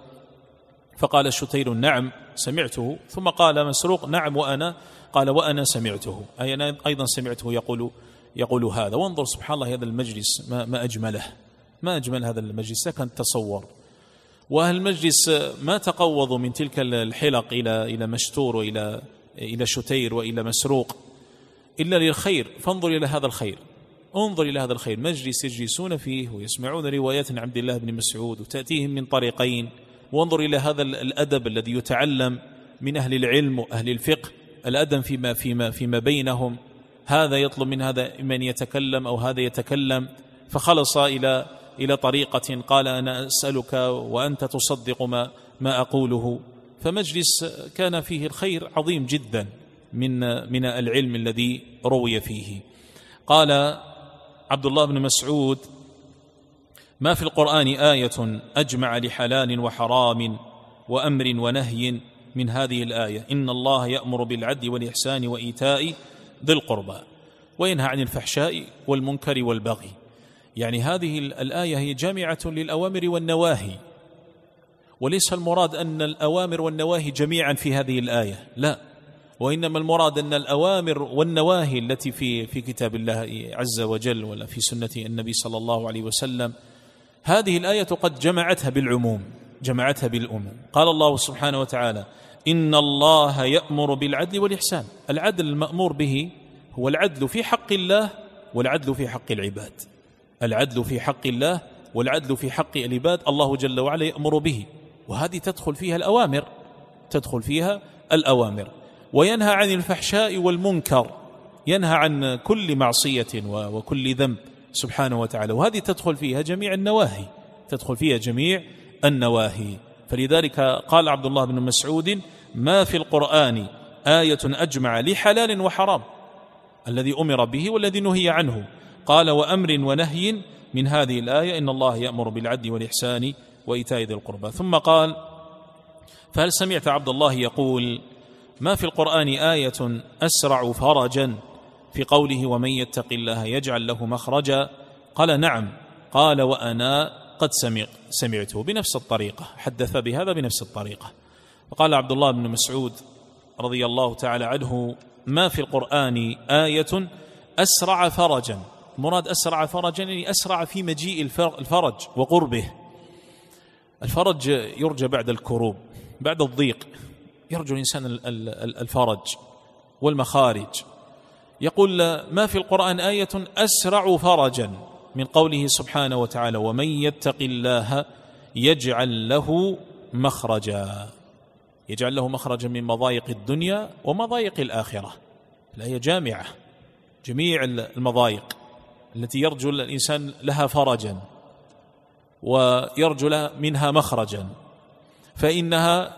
فقال شتير نعم سمعته. ثم قال مسروق نعم وأنا، قال وأنا سمعته، أي أنا أيضا سمعته يقول يقول هذا. وانظر سبحان الله هذا المجلس ما, ما أجمله، ما أجمل هذا المجلس، لكن تصور. وأهل المجلس ما تقوضوا من تلك الحلق إلى إلى مشتور وإلى إلى شتير وإلى مسروق إلا للخير. فانظر إلى هذا الخير، انظر إلى هذا الخير، مجلس يجلسون فيه ويسمعون روايات عن عبد الله بن مسعود وتأتيهم من طريقين. وانظر إلى هذا الأدب الذي يتعلم من أهل العلم وأهل الفقه، الأدب فيما فيما فيما بينهم، هذا يطلب من هذا من يتكلم أو هذا يتكلم، فخلص إلى إلى طريقة قال أنا أسألك وأنت تصدق ما ما أقوله. فمجلس كان فيه الخير عظيم جدا من من العلم الذي روي فيه. قال عبد الله بن مسعود ما في القرآن آية أجمع لحلال وحرام وأمر ونهي من هذه الآية إن الله يأمر بالعدل والإحسان وإيتاء ذي القربى وينهى عن الفحشاء والمنكر والبغي. يعني هذه الآية هي جامعة للأوامر والنواهي، وليس المراد أن الأوامر والنواهي جميعا في هذه الآية، لا، وإنما المراد أن الأوامر والنواهي التي في في كتاب الله عز وجل ولا في سنة النبي صلى الله عليه وسلم هذه الآية قد جمعتها بالعموم، جمعتها بالأمم. قال الله سبحانه وتعالى إن الله يأمر بالعدل والإحسان. العدل المأمور به هو العدل في حق الله والعدل في حق العباد، العدل في حق الله والعدل في حق العباد الله جل وعلا يأمر به، وهذه تدخل فيها الأوامر، تدخل فيها الأوامر. وينهى عن الفحشاء والمنكر، ينهى عن كل معصية وكل ذنب سبحانه وتعالى، وهذه تدخل فيها جميع النواهي، تدخل فيها جميع النواهي. فلذلك قال عبد الله بن مسعود ما في القرآن آية أجمع لحلال وحرام، الذي أمر به والذي نهي عنه. قال وأمر ونهي من هذه الآية إن الله يأمر بالعدل والإحسان وإيتاء ذي القربى. ثم قال فهل سمعت عبد الله يقول ما في القرآن آية أسرع فرجا في قوله ومن يتق الله يجعل له مخرجا؟ قال نعم. قال وأنا قد سمع سمعته بنفس الطريقة، حدث بهذا بنفس الطريقة. وقال عبد الله بن مسعود رضي الله تعالى عنه ما في القرآن آية أسرع فرجا. مراد أسرع فرجا يعني أسرع في مجيء الفرج وقربه. الفرج يرجى بعد الكروب، بعد الضيق يرجو الإنسان الفرج والمخارج. يقول ما في القرآن آية أسرع فرجا من قوله سبحانه وتعالى ومن يتق الله يجعل له مخرجا، يجعل له مخرجا من مضايق الدنيا ومضايق الآخرة. الآية جامعة جميع المضايق التي يرجو الإنسان لها فرجا ويرجو لها منها مخرجا، فإنها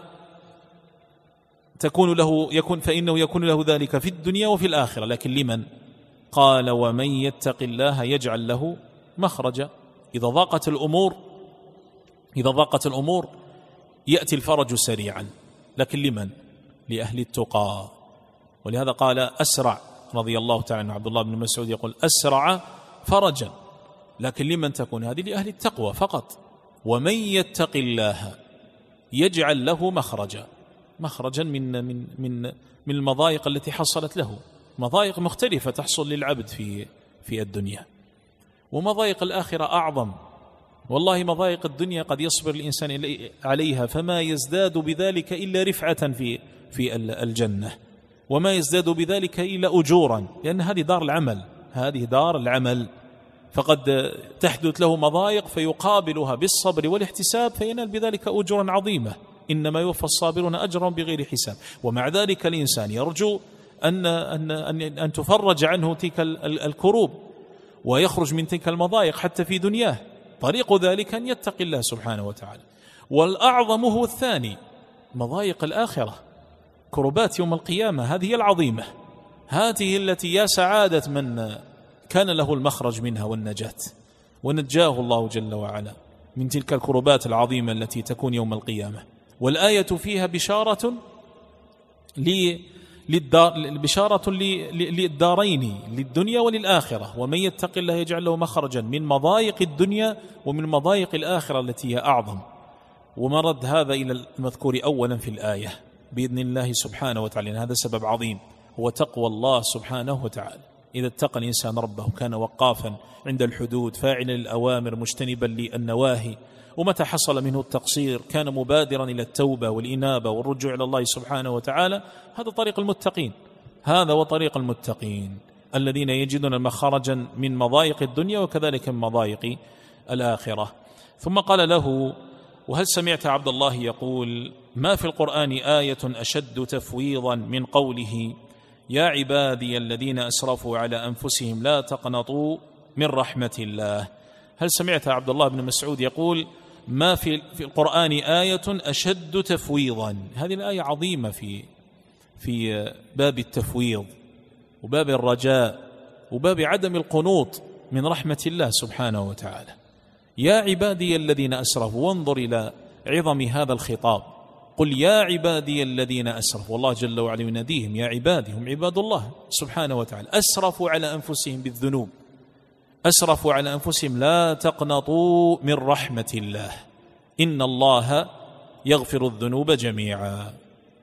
تكون له يكون فإنه يكون له ذلك في الدنيا وفي الآخرة. لكن لمن؟ قال ومن يتق الله يجعل له مخرجا. إذا ضاقت الأمور إذا ضاقت الأمور يأتي الفرج سريعا، لكن لمن؟ لأهل التقى. ولهذا قال أسرع رضي الله تعالى عنه عبد الله بن مسعود يقول أسرع فرجا، لكن لمن تكون هذه؟ لأهل التقوى فقط. ومن يتق الله يجعل له مخرجا، مخرجا من من من من المضايق التي حصلت له، مضايق مختلفة تحصل للعبد في في الدنيا، ومضايق الآخرة أعظم. والله مضايق الدنيا قد يصبر الإنسان عليها فما يزداد بذلك إلا رفعة في في الجنة، وما يزداد بذلك إلا أجورا، لأن هذه دار العمل، هذه دار العمل. فقد تحدث له مضايق فيقابلها بالصبر والاحتساب فينال بذلك أجورا عظيمة، إنما يوفى الصابرون أجرهم بغير حساب. ومع ذلك الإنسان يرجو أن أن أن, أن تفرج عنه تلك الكروب ويخرج من تلك المضايق حتى في دنياه. طريق ذلك أن يتقي الله سبحانه وتعالى. والأعظم هو الثاني، مضايق الآخرة، كربات يوم القيامة، هذه العظيمة، هذه التي يا سعادة من كان له المخرج منها والنجاة، ونجاه الله جل وعلا من تلك الكربات العظيمة التي تكون يوم القيامة. والآية فيها بشارة للدار بشارة للدارين، للدنيا وللآخرة. ومن يتق الله يجعل له مخرجا من مضايق الدنيا ومن مضايق الآخرة التي هي أعظم. ومرد هذا إلى المذكور أولا في الآية بإذن الله سبحانه وتعالى. هذا سبب عظيم هو تقوى الله سبحانه وتعالى. إذا اتقى الإنسان ربه كان وقافا عند الحدود، فاعلا للأوامر مجتنبا للنواهي، ومتى حصل منه التقصير كان مبادرا إلى التوبة والإنابة والرجوع إلى الله سبحانه وتعالى. هذا طريق المتقين، هذا وطريق المتقين الذين يجدون مخرجا من مضايق الدنيا وكذلك من مضايق الآخرة. ثم قال له وهل سمعت عبد الله يقول ما في القرآن آية أشد تفويضا من قوله يا عبادي الذين أسرفوا على أنفسهم لا تقنطوا من رحمة الله؟ هل سمعت عبد الله بن مسعود يقول ما في في القرآن آية أشد تفويضا؟ هذه الآية عظيمة في في باب التفويض وباب الرجاء وباب عدم القنوط من رحمة الله سبحانه وتعالى. يا عبادي الذين أسرفوا، وانظر إلى عظم هذا الخطاب، قل يا عبادي الذين أسرفوا، والله جل وعلا يناديهم يا عبادي، هم عباد الله سبحانه وتعالى، أسرفوا على أنفسهم بالذنوب، أسرفوا على أنفسهم لا تقنطوا من رحمة الله إن الله يغفر الذنوب جميعا.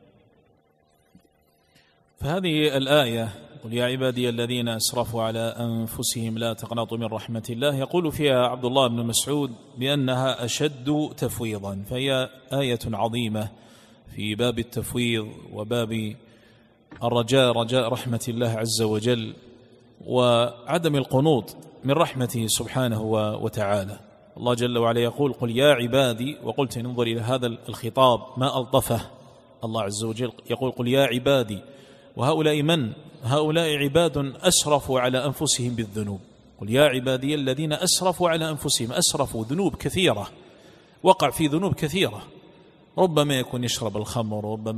فهذه الآية قل يا عبادي الذين أسرفوا على أنفسهم لا تقنطوا من رحمة الله يقول فيها عبد الله بن مسعود بأنها أشد تفويضا، فهي آية عظيمة في باب التفويض وباب الرجاء، رجاء رحمة الله عز وجل وعدم القنوط من رحمته سبحانه وتعالى. الله جل وعلا يقول قل يا عبادي، وقلت ننظر إلى هذا الخطاب ما ألطفه. الله عز وجل يقول قل يا عبادي، وهؤلاء من؟ هؤلاء عباد أسرفوا على أنفسهم بالذنوب. قل يا عبادي الذين أسرفوا على أنفسهم، أسرفوا ذنوب كثيرة، وقع في ذنوب كثيرة، ربما يكون يشرب الخمر، ربما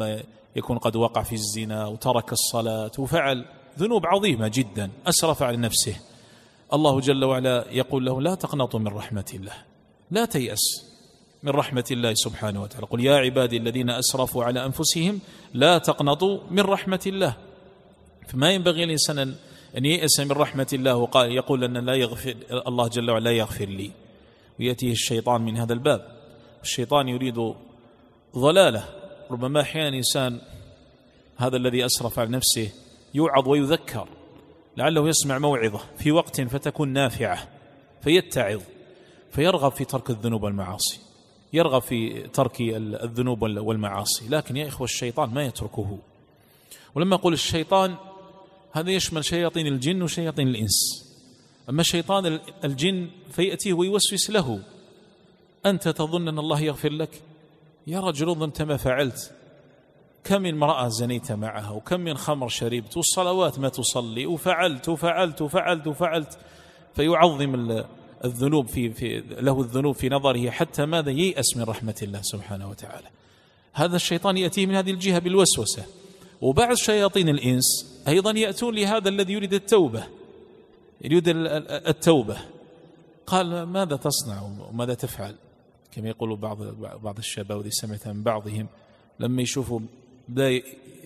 يكون قد وقع في الزنا وترك الصلاة وفعل ذنوب عظيمة جدا، أسرف على نفسه، الله جل وعلا يقول له لا تقنطوا من رحمة الله، لا تيأس من رحمة الله سبحانه وتعالى. قل يا عبادي الذين أسرفوا على أنفسهم لا تقنطوا من رحمة الله. فما ينبغي الإنسان أن ييأس من رحمة الله وقال يقول أن لا يغفر الله جل وعلا لا يغفر لي، ويأتيه الشيطان من هذا الباب. الشيطان يريد ضلاله. ربما أحيانا إنسان هذا الذي أسرف على نفسه يوعظ ويذكر، لعله يسمع موعظة في وقت فتكون نافعة فيتعظ فيرغب في ترك الذنوب والمعاصي، يرغب في ترك الذنوب والمعاصي. لكن يا إخوة الشيطان ما يتركه. ولما أقول الشيطان هذا يشمل شياطين الجن وشياطين الإنس. أما شيطان الجن فيأتيه ويوسوس له، أنت تظن أن الله يغفر لك؟ يا رجل ظنت ما فعلت، كم من امرأة زنيت معها، وكم من خمر شربت، والصلوات ما تصلي، وفعلت وفعلت وفعلت وفعلت. فيعظم الذنوب في, في له الذنوب في نظره حتى ماذا ييأس من رحمة الله سبحانه وتعالى. هذا الشيطان يأتيه من هذه الجهة بالوسوسة. وبعض شياطين الإنس أيضا يأتون لهذا الذي يريد التوبة، يريد التوبة، قال ماذا تصنع وماذا تفعل؟ كما يقول بعض بعض الشباب الذي سمعت من بعضهم لما يشوفوا بدأ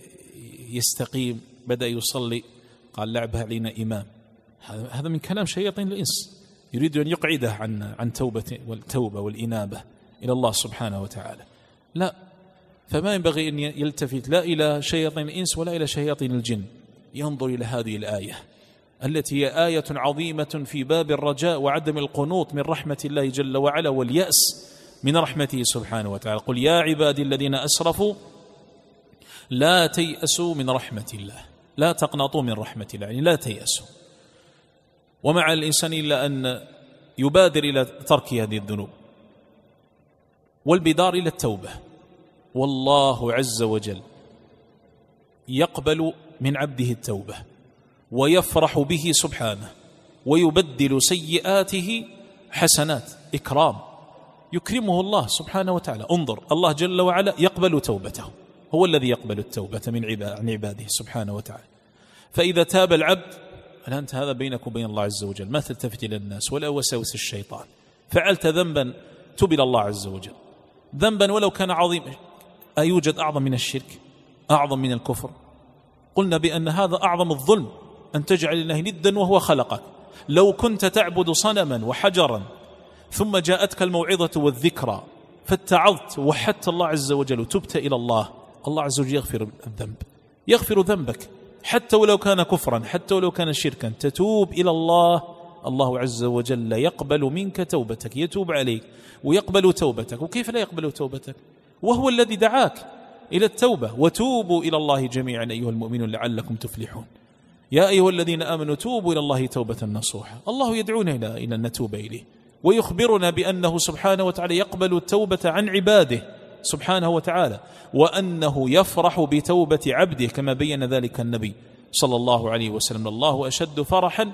يستقيم بدأ يصلي قال لعبها علينا إمام. هذا من كلام شياطين الإنس، يريد أن يقعده عن عن توبة والتوبة والإنابة إلى الله سبحانه وتعالى. لا، فما ينبغي أن يلتفت لا إلى شياطين الإنس ولا إلى شياطين الجن، ينظر إلى هذه الآية التي هي آية عظيمة في باب الرجاء وعدم القنوط من رحمة الله جل وعلا واليأس من رحمته سبحانه وتعالى. قل يا عبادي الذين أسرفوا لا تيأسوا من رحمة الله، لا تقنطوا من رحمة الله، يعني لا تيأسوا. ومع الإنسان إلا أن يبادر إلى ترك هذه الذنوب والبدار إلى التوبة. والله عز وجل يقبل من عبده التوبة ويفرح به سبحانه ويبدل سيئاته حسنات، إكرام، يكرمه الله سبحانه وتعالى. انظر، الله جل وعلا يقبل توبته، هو الذي يقبل التوبة من عباده سبحانه وتعالى. فإذا تاب العبد أنت هذا بينك وبين الله عز وجل، ما تلتفت إلى الناس ولا وسوس الشيطان. فعلت ذنبا تب إلى الله عز وجل، ذنبا ولو كان عظيما. أيوجد أعظم من الشرك؟ أعظم من الكفر؟ قلنا بأن هذا أعظم الظلم، أن تجعل الله ندا وهو خلقك. لو كنت تعبد صنما وحجرا ثم جاءتك الموعظة والذكرى فاتعظت ووحدت الله عز وجل وتبت إلى الله، الله عز وجل يغفر الذنب، يغفر ذنبك حتى ولو كان كفرا، حتى ولو كان شركا. تتوب إلى الله، الله عز وجل يقبل منك توبتك، يتوب عليك ويقبل توبتك. وكيف لا يقبل توبتك وهو الذي دعاك إلى التوبة؟ وتوبوا إلى الله جميعا أيها المؤمنون لعلكم تفلحون. يا أيها الذين آمنوا توبوا إلى الله توبة نصوحا. الله يدعونا إلى إلى أن نتوب إليه، ويخبرنا بأنه سبحانه وتعالى يقبل التوبة عن عباده سبحانه وتعالى، وأنه يفرح بتوبة عبده كما بين ذلك النبي صلى الله عليه وسلم. الله أشد فرحا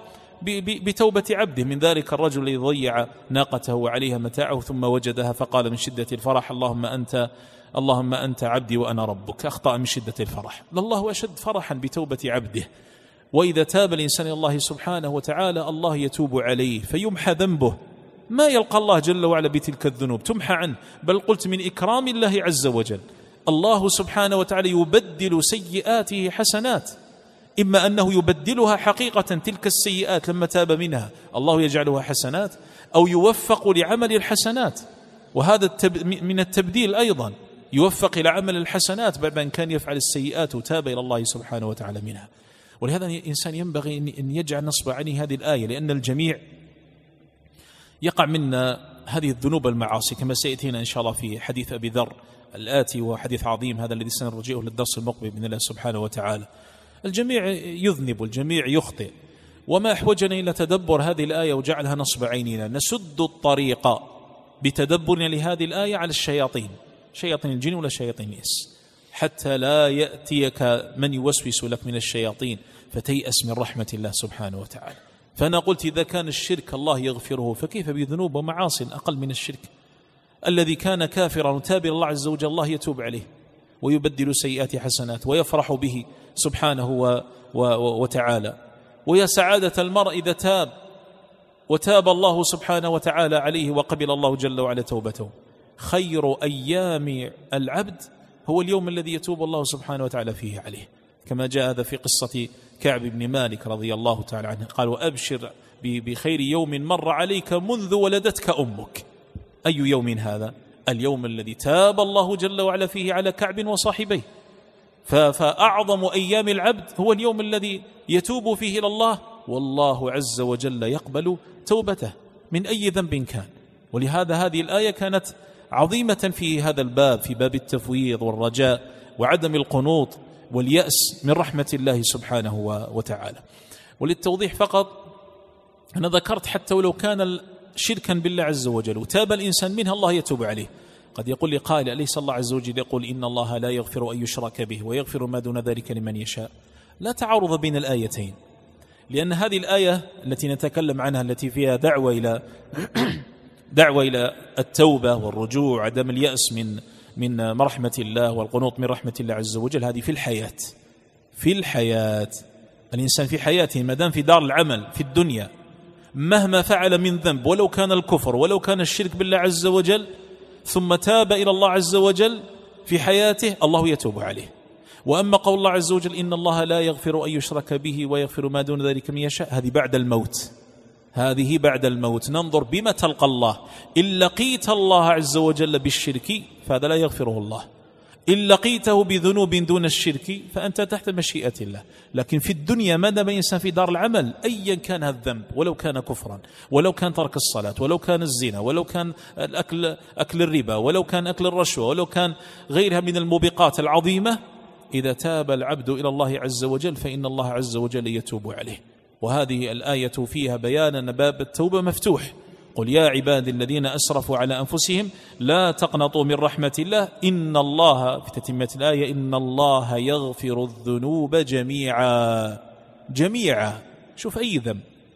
بتوبة عبده من ذلك الرجل الذي ضيع ناقته وعليها متاعه ثم وجدها فقال من شدة الفرح اللهم أنت اللهم أنت عبدي وأنا ربك، أخطأ من شدة الفرح. الله أشد فرحا بتوبة عبده. وإذا تاب الإنسان إلى الله سبحانه وتعالى الله يتوب عليه فيمحى ذنبه، ما يلقى الله جل وعلا بتلك الذنوب، تمحى عنه. بل قلت من إكرام الله عز وجل الله سبحانه وتعالى يبدل سيئاته حسنات، إما أنه يبدلها حقيقة تلك السيئات لما تاب منها الله يجعلها حسنات، أو يوفق لعمل الحسنات، وهذا من التبديل أيضا، يوفق إلى عمل الحسنات بعد أن كان يفعل السيئات وتاب إلى الله سبحانه وتعالى منها. ولهذا الإنسان ينبغي أن يجعل نصب عينه هذه الآية، لأن الجميع يقع منا هذه الذنوب المعاصي كما سيأتينا إن شاء الله في حديث أبي ذر الآتي، وحديث عظيم هذا الذي سنرجئه للدرس المقبل بإذن الله سبحانه وتعالى. الجميع يذنب والجميع يخطئ، وما أحوجنا إلى تدبر هذه الآية وجعلها نصب عيننا. نسد الطريق بتدبرنا لهذه الآية على الشياطين، شياطين الجن ولا شياطين الإنس، حتى لا يأتيك من يوسوس لك من الشياطين فتيأس من رحمة الله سبحانه وتعالى. فأنا قلت إذا كان الشرك الله يغفره فكيف بذنوب ومعاصي أقل من الشرك؟ الذي كان كافرا وتاب إلى الله عز وجل الله يتوب عليه ويبدل سيئات حسنات ويفرح به سبحانه و و وتعالى. ويا سعادة المرء إذا تاب وتاب الله سبحانه وتعالى عليه وقبل الله جل وعلا توبته. خير أيام العبد هو اليوم الذي يتوب الله سبحانه وتعالى فيه عليه، كما جاء هذا في قصة كعب بن مالك رضي الله تعالى عنه، قال: وأبشر بخير يوم مر عليك منذ ولدتك أمك. أي يوم هذا؟ اليوم الذي تاب الله جل وعلا فيه على كعب وصاحبيه. فأعظم أيام العبد هو اليوم الذي يتوب فيه إلى الله، والله عز وجل يقبل توبته من أي ذنب كان. ولهذا هذه الآية كانت عظيمة في هذا الباب، في باب التفويض والرجاء وعدم القنوط واليأس من رحمة الله سبحانه وتعالى. وللتوضيح فقط، أنا ذكرت حتى ولو كان شركا بالله عز وجل وتاب الإنسان منها الله يتوب عليه. قد يقول لي قائل: أليس الله عز وجل يقول إن الله لا يغفر أن يشرك به ويغفر ما دون ذلك لمن يشاء؟ لا تعارض بين الآيتين، لأن هذه الآية التي نتكلم عنها التي فيها دعوة إلى دعوة إلى التوبة والرجوع وعدم اليأس من من رحمة الله والقنوط من رحمة الله عز وجل، هذه في الحياة. في الحياة الإنسان في حياته ما دام في دار العمل في الدنيا مهما فعل من ذنب، ولو كان الكفر ولو كان الشرك بالله عز وجل، ثم تاب إلى الله عز وجل في حياته، الله يتوب عليه. وأما قول الله عز وجل إن الله لا يغفر أن يشرك به ويغفر ما دون ذلك من يشاء، هذه بعد الموت، هذه بعد الموت. ننظر بما تلقى الله. إن لقيت الله عز وجل بالشرك فهذا لا يغفره الله، إن لقيته بذنوب دون الشرك فأنت تحت مشيئة الله. لكن في الدنيا ما دام الإنسان في دار العمل أيا كان هذا الذنب، ولو كان كفرا، ولو كان ترك الصلاة، ولو كان الزنا، ولو كان الأكل أكل الربا، ولو كان أكل الرشوة، ولو كان غيرها من الموبقات العظيمة، إذا تاب العبد إلى الله عز وجل فإن الله عز وجل يتوب عليه. وهذه الآية فيها بيان أن باب التوبة مفتوح. قل يا عبادي الذين أسرفوا على أنفسهم لا تقنطوا من رحمة الله إن الله، في تتمة الآية، إن الله يغفر الذنوب جميعا. جميعا، شوف أي ذنب،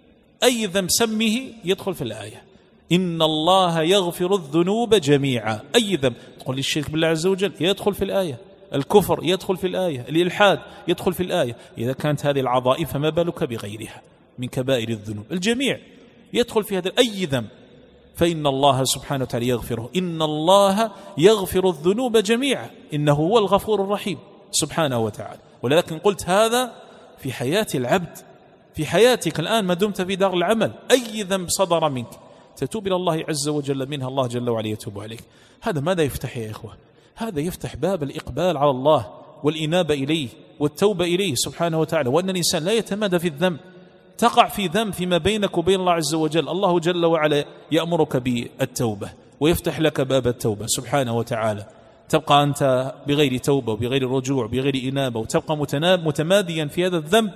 أي ذنب سمه يدخل في الآية. إن الله يغفر الذنوب جميعا، أي ذنب. تقول الشرك بالله عز وجل يدخل في الآية، الكفر يدخل في الآية، الإلحاد يدخل في الآية. إذا كانت هذه العظائم فما بالك بغيرها من كبائر الذنوب. الجميع يدخل في هذا أي ذنب، فإن الله سبحانه وتعالى يغفره. إن الله يغفر الذنوب جميعا إنه هو الغفور الرحيم سبحانه وتعالى. ولكن قلت هذا في حياة العبد، في حياتك الآن ما دمت في دار العمل، أي ذنب صدر منك تتوب إلى الله عز وجل منها، الله جل وعلا يتوب عليك. هذا ماذا يفتح يا إخوة؟ هذا يفتح باب الإقبال على الله والإنابة إليه والتوبة إليه سبحانه وتعالى. وأن الإنسان لا يتمادى في الذنب. تقع في ذنب فيما بينك وبين الله عز وجل، الله جل وعلا يأمرك بالتوبة ويفتح لك باب التوبة سبحانه وتعالى. تبقى أنت بغير توبة وبغير رجوع بغير إنابة، وتبقى متماديا في هذا الذنب،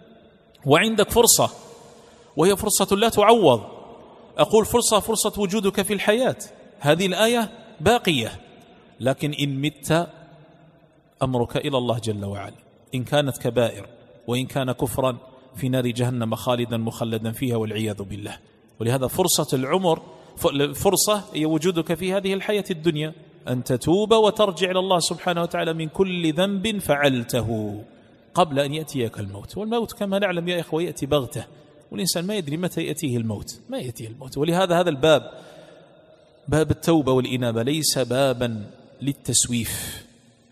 وعندك فرصة وهي فرصة لا تعوض. أقول فرصة فرصة وجودك في الحياة. هذه الآية باقية، لكن إن مت أمرك إلى الله جل وعلا، إن كانت كبائر وإن كان كفرا في نار جهنم خالدا مخلدا فيها والعياذ بالله. ولهذا فرصة العمر، فرصة هي وجودك في هذه الحياة الدنيا، أن تتوب وترجع إلى الله سبحانه وتعالى من كل ذنب فعلته قبل أن يأتيك الموت. والموت كما نعلم يا إخوة يأتي بغتة، والإنسان ما يدري متى يأتيه الموت، ما يأتيه الموت. ولهذا هذا الباب، باب التوبة والإنابة، ليس بابا للتسويف.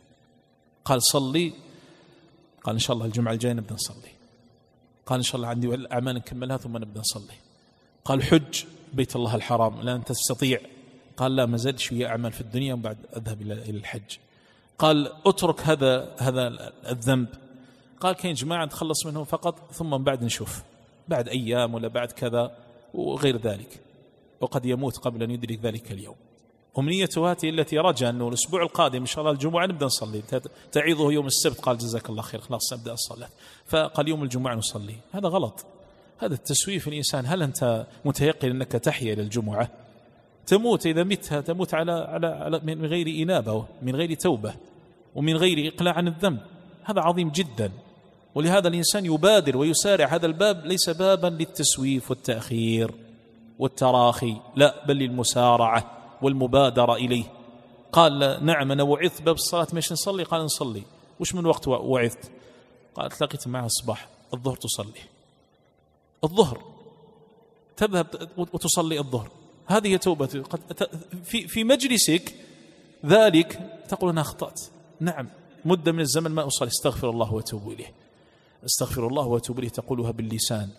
قال صلي، قال إن شاء الله الجمعة الجاية نبدأ نصلي، قال إن شاء الله عندي الأعمال نكملها ثم نبدأ نصلي. قال حج بيت الله الحرام، لا أنت تستطيع، قال لا ما زال شوية أعمال في الدنيا وبعد أذهب إلى الحج. قال اترك هذا هذا الذنب، قال كاين جماعة نتخلص منهم فقط ثم بعد نشوف، بعد أيام ولا بعد كذا وغير ذلك، وقد يموت قبل أن يدرك ذلك اليوم. أمنيته هذه التي رجى أنه الأسبوع القادم إن شاء الله الجمعة نبدأ نصلي، تعيضه يوم السبت، قال جزاك الله خير خلاص أبدأ الصلاة، فقال يوم الجمعة نصلي. هذا غلط، هذا التسويف. الإنسان هل أنت متيقن أنك تحيا إلى الجمعة؟ تموت إذا متها تموت على على, على من غير إنابة، من غير توبة، ومن غير إقلاع عن الذنب. هذا عظيم جدا. ولهذا الإنسان يبادر ويسارع. هذا الباب ليس بابا للتسويف والتأخير والتراخي، لا، بل للمسارعة والمبادرة إليه قال نعم أنا وعظت باب الصلاة مش نصلي. قال نصلي. وش من وقت وعظت؟ قال تلاقيت معها الصباح الظهر تصلي الظهر، تذهب وتصلي الظهر. هذه توبة في في مجلسك ذلك تقول أنا أخطأت، نعم مدة من الزمن ما أصلي، استغفر الله وأتوب إليه، استغفر الله وأتوب إليه، تقولها باللسان،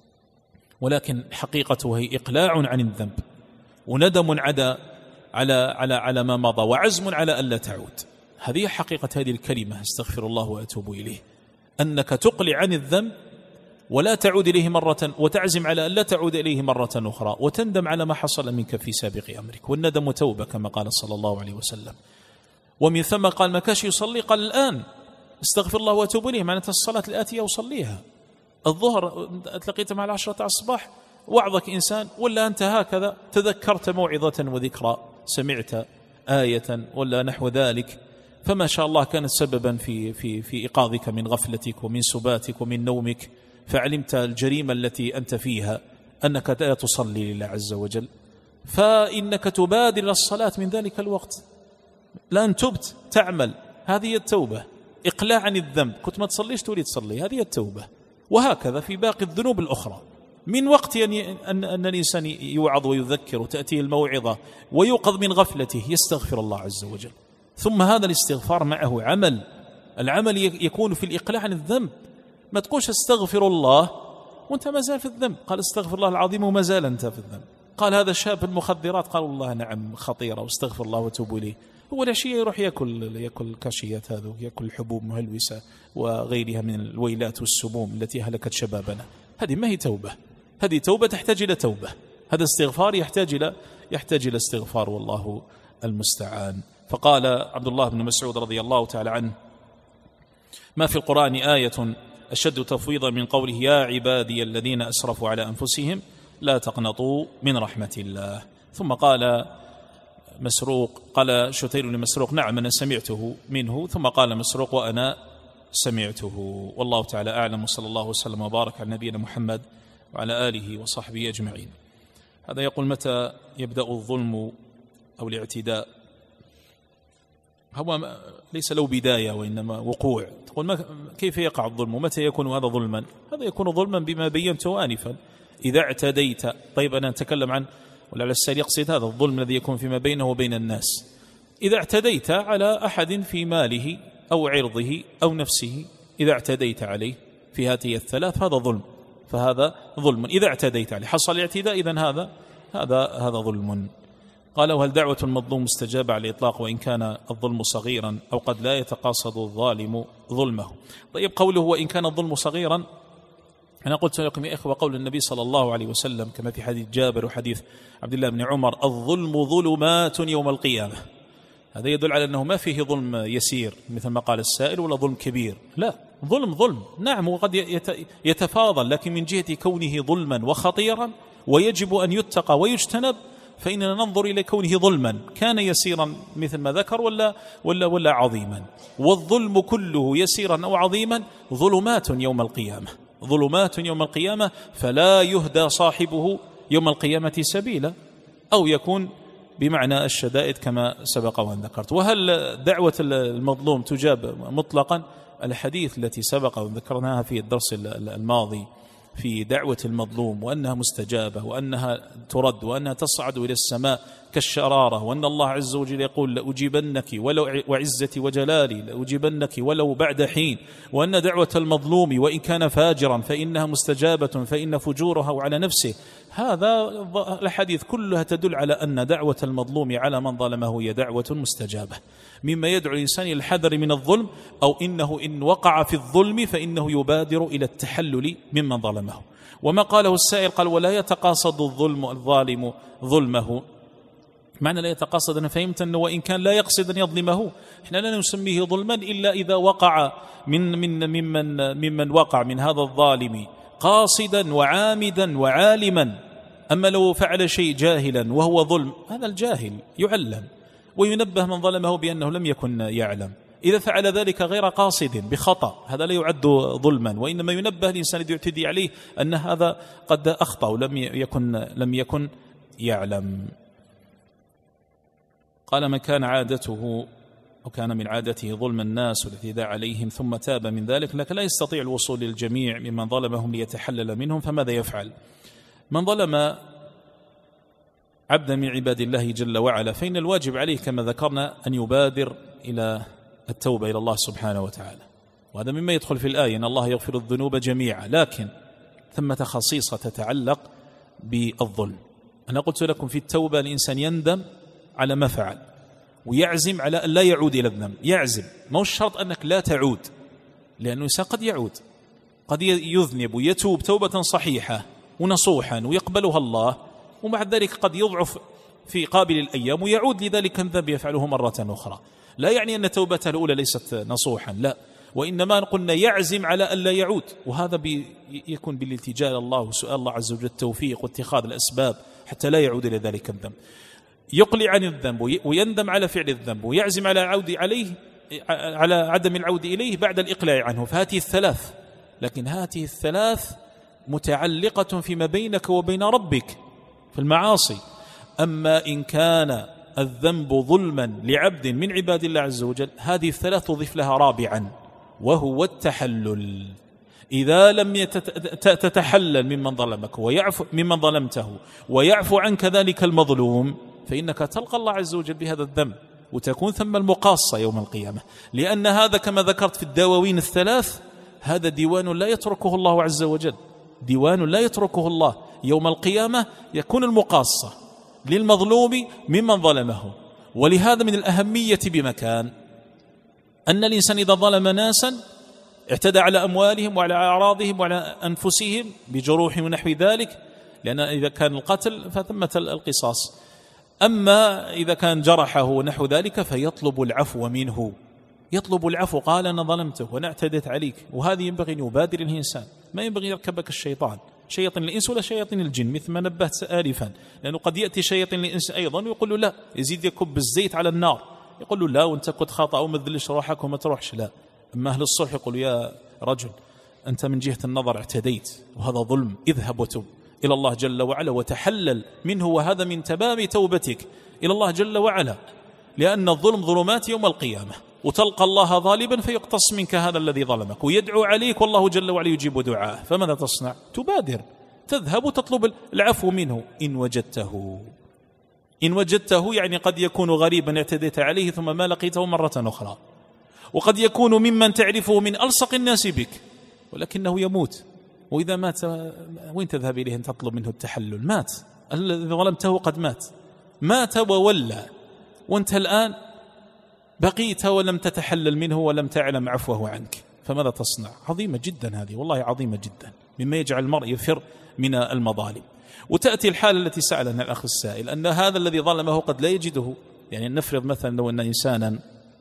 ولكن حقيقته هي إقلاع عن الذنب وندم على على على على ما مضى وعزم على ألا تعود. هذه حقيقة هذه الكلمة استغفر الله وأتوب إليه، أنك تقلع عن الذنب ولا تعود إليه مرة، وتعزم على أن لا تعود إليه مرة أخرى، وتندم على ما حصل منك في سابق أمرك. والندم توبة كما قال صلى الله عليه وسلم. ومن ثم قال ما كاش يصلي، قال الآن استغفر الله وأتوب إليه، معناتها الصلاة الآتية وصليها. الظهر تلقيت مع العشرة على الصباح وعظك إنسان، ولا أنت هكذا تذكرت موعظة وذكرى، سمعت آية ولا نحو ذلك، فما شاء الله كانت سببا في في في إيقاظك من غفلتك ومن سباتك ومن نومك، فعلمت الجريمة التي أنت فيها أنك لا تصلي لله عز وجل، فإنك تبادر الصلاة من ذلك الوقت. لأن تبت تعمل، هذه التوبة، إقلاع عن الذنب. كنت ما تصليش تريد تصلي، هذه التوبة. وهكذا في باقي الذنوب الأخرى، من وقت أن, أن الإنسان يوعظ ويذكر وتأتيه الموعظة ويوقظ من غفلته يستغفر الله عز وجل. ثم هذا الاستغفار معه عمل، العمل يكون في الإقلاع عن الذنب. ما تقولش استغفر الله وانت ما زال في الذنب. قال استغفر الله العظيم وما زال انت في الذنب. قال هذا شاب المخدرات، قال والله نعم خطيرة واستغفر الله وتوب إليه. هو العشية يروح يأكل يأكل كاشيات هذا، يأكل حبوب مهلوسة وغيرها من الويلات والسموم التي هلكت شبابنا. هذه ما هي توبة، هذه توبة تحتاج إلى توبة. هذا استغفار يحتاج إلى يحتاج إلى استغفار، والله المستعان. فقال عبد الله بن مسعود رضي الله تعالى عنه ما في القرآن آية أشد تفويضا من قوله يا عبادي الذين أسرفوا على أنفسهم لا تقنطوا من رحمة الله. ثم قال مسروق، قال شتير بن مسروق نعم أنا سمعته منه. ثم قال مسروق وأنا سمعته. والله تعالى أعلم، وصلى الله وسلم وبارك على نبينا محمد وعلى آله وصحبه أجمعين. هذا يقول متى يبدأ الظلم أو الاعتداء؟ هو ليس له بداية وإنما وقوع. تقول ما كيف يقع الظلم ومتى يكون هذا ظلما؟ هذا يكون ظلما بما بينته آنفا، إذا اعتديت. طيب أنا أتكلم عن، ولعل السائل يقصد هذا الظلم الذي يكون فيما بينه وبين الناس. إذا اعتديت على أحد في ماله أو عرضه أو نفسه، إذا اعتديت عليه في هذه الثلاث هذا ظلم، فهذا ظلم إذا اعتديت عليه. حصل الاعتداء إذن هذا هذا هذا ظلم. قال وهل دعوة المظلوم مستجابة على الإطلاق وإن كان الظلم صغيرا أو قد لا يتقاصد الظالم ظلمه؟ طيب قوله وإن كان الظلم صغيرا، أنا قلت لكم يا إخوة قول النبي صلى الله عليه وسلم كما في حديث جابر وحديث عبد الله بن عمر الظلم ظلمات يوم القيامة. هذا يدل على أنه ما فيه ظلم يسير مثل ما قال السائل ولا ظلم كبير، لا، ظلم ظلم نعم، وقد يتفاضل، لكن من جهة كونه ظلما وخطيرا ويجب أن يتقى ويجتنب، فإننا ننظر إلى كونه ظلما كان يسيرا مثل ما ذكر ولا, ولا, ولا عظيما. والظلم كله يسيرا أو عظيما ظلمات يوم القيامة، ظلمات يوم القيامة، فلا يهدى صاحبه يوم القيامة سبيلا، أو يكون بمعنى الشدائد كما سبق وأن ذكرت. وهل دعوة المظلوم تجاب مطلقا؟ الحديث التي سبق وذكرناها في الدرس الماضي في دعوة المظلوم وأنها مستجابة وأنها ترد وأنها تصعد إلى السماء كالشرارة، وأن الله عز وجل يقول لأجيبنك ولو وعزتي وجلالي لأجيبنك ولو بعد حين، وأن دعوة المظلوم وإن كان فاجرا فإنها مستجابة فإن فجوره على نفسه. هذا الحديث كلها تدل على أن دعوة المظلوم على من ظلمه هي دعوة مستجابة، مما يدعو الإنسان إلى الحذر من الظلم، أو إنه إن وقع في الظلم فإنه يبادر إلى التحلل ممن ظلمه. وما قاله السائل قال ولا يتقاصد الظلم الظالم ظلمه، معنى لا يتقاصد أنا فهمت أنه وإن كان لا يقصد أن يظلمه، إحنا لا نسميه ظلما إلا إذا وقع من من ممن ممن وقع من هذا الظالم قاصدا وعامدا وعالما. أما لو فعل شيء جاهلا وهو ظلم، هذا الجاهل يعلم وينبه من ظلمه بأنه لم يكن يعلم. إذا فعل ذلك غير قاصد بخطأ هذا لا يعد ظلما، وإنما ينبه الإنسان الذي يعتدي عليه أن هذا قد أخطأ ولم يكن لم يكن يعلم. قال: من كان عادته وكان من عادته ظلم الناس والاعتداء عليهم ثم تاب من ذلك، لكن لا يستطيع الوصول للجميع ممن ظلمهم ليتحلل منهم، فماذا يفعل؟ من ظلم عبدا من عباد الله جل وعلا فإن الواجب عليه كما ذكرنا أن يبادر إلى التوبة إلى الله سبحانه وتعالى، وهذا مما يدخل في الآية إن الله يغفر الذنوب جميعا، لكن ثمة خصيصة تتعلق بالظلم. أنا قلت لكم في التوبة الإنسان يندم على ما فعل ويعزم على أن لا يعود إلى الذنب، يعزم، ما هو الشرط أنك لا تعود، لأنه الإنسان قد يعود، قد يذنب ويتوب توبة صحيحة ونصوحا ويقبلها الله، ومع ذلك قد يضعف في قابل الأيام ويعود لذلك الذنب يفعله مرة أخرى. لا يعني أن توبته الأولى ليست نصوحا، لا، وإنما قلنا يعزم على أن لا يعود، وهذا بي يكون بالالتجاء إلى الله وسؤال الله عز وجل التوفيق واتخاذ الأسباب حتى لا يعود إلى ذلك الذنب، يقلع عن الذنب ويندم على فعل الذنب ويعزم على عود عليه، على عدم العود إليه بعد الإقلاع عنه. فهذه الثلاث، لكن هذه الثلاث متعلقة فيما بينك وبين ربك في المعاصي. أما إن كان الذنب ظلما لعبد من عباد الله عز وجل، هذه الثلاث تضيف لها رابعا وهو التحلل. إذا لم تتحلل ممن ظلمك ويعفو ممن ظلمته ويعفو عنك ذلك المظلوم، فإنك تلقى الله عز وجل بهذا الذنب وتكون ثم المقاصة يوم القيامة، لأن هذا كما ذكرت في الدواوين الثلاث، هذا ديوان لا يتركه الله عز وجل، ديوان لا يتركه الله يوم القيامة، يكون المقاصة للمظلوم ممن ظلمه. ولهذا من الأهمية بمكان أن الإنسان إذا ظلم ناسا اعتدى على أموالهم وعلى أعراضهم وعلى أنفسهم بجروح ونحو ذلك، لأن إذا كان القتل فثمة القصاص، أما إذا كان جرحه ونحو ذلك فيطلب العفو منه، يطلب العفو، قال أنا ظلمته وأنا اعتدت عليك. وهذه ينبغي أن يبادر الإنسان، ما ينبغي يركبك الشيطان، شياطين الإنس ولا شياطين الجن، مثل ما نبهت آلفا، لأنه قد يأتي شياطين الإنس أيضا ويقول له لا، يزيد يكب الزيت على النار، يقول له لا وانت كنت خاطئ وما تذلش روحك وما تروحش، لا. أما أهل الصلح يقول يا رجل أنت من جهة النظر اعتديت وهذا ظلم، اذهب وتب إلى الله جل وعلا وتحلل منه، وهذا من تمام توبتك إلى الله جل وعلا، لأن الظلم ظلمات يوم القيامة، وتلقى الله ظالبا فيقتص منك هذا الذي ظلمك ويدعو عليك والله جل وعلا يجيب دعاءه، فماذا تصنع؟ تبادر، تذهب وتطلب العفو منه إن وجدته. إن وجدته يعني قد يكون غريبا اعتديت عليه ثم ما لقيته مرة أخرى، وقد يكون ممن تعرفه من ألصق الناس بك ولكنه يموت، وإذا مات وين تذهب إليه أن تطلب منه التحلل؟ مات، الذي ظلمته قد مات، مات وولى، وانت الآن بقيت ولم تتحلل منه ولم تعلم عفوه عنك، فماذا تصنع؟ عظيمة جدا هذه، والله عظيمة جدا، مما يجعل المرء يفر من المظالم. وتأتي الحالة التي سألنا الأخ السائل أن هذا الذي ظلمه قد لا يجده، يعني نفرض مثلا لو أن إنسانا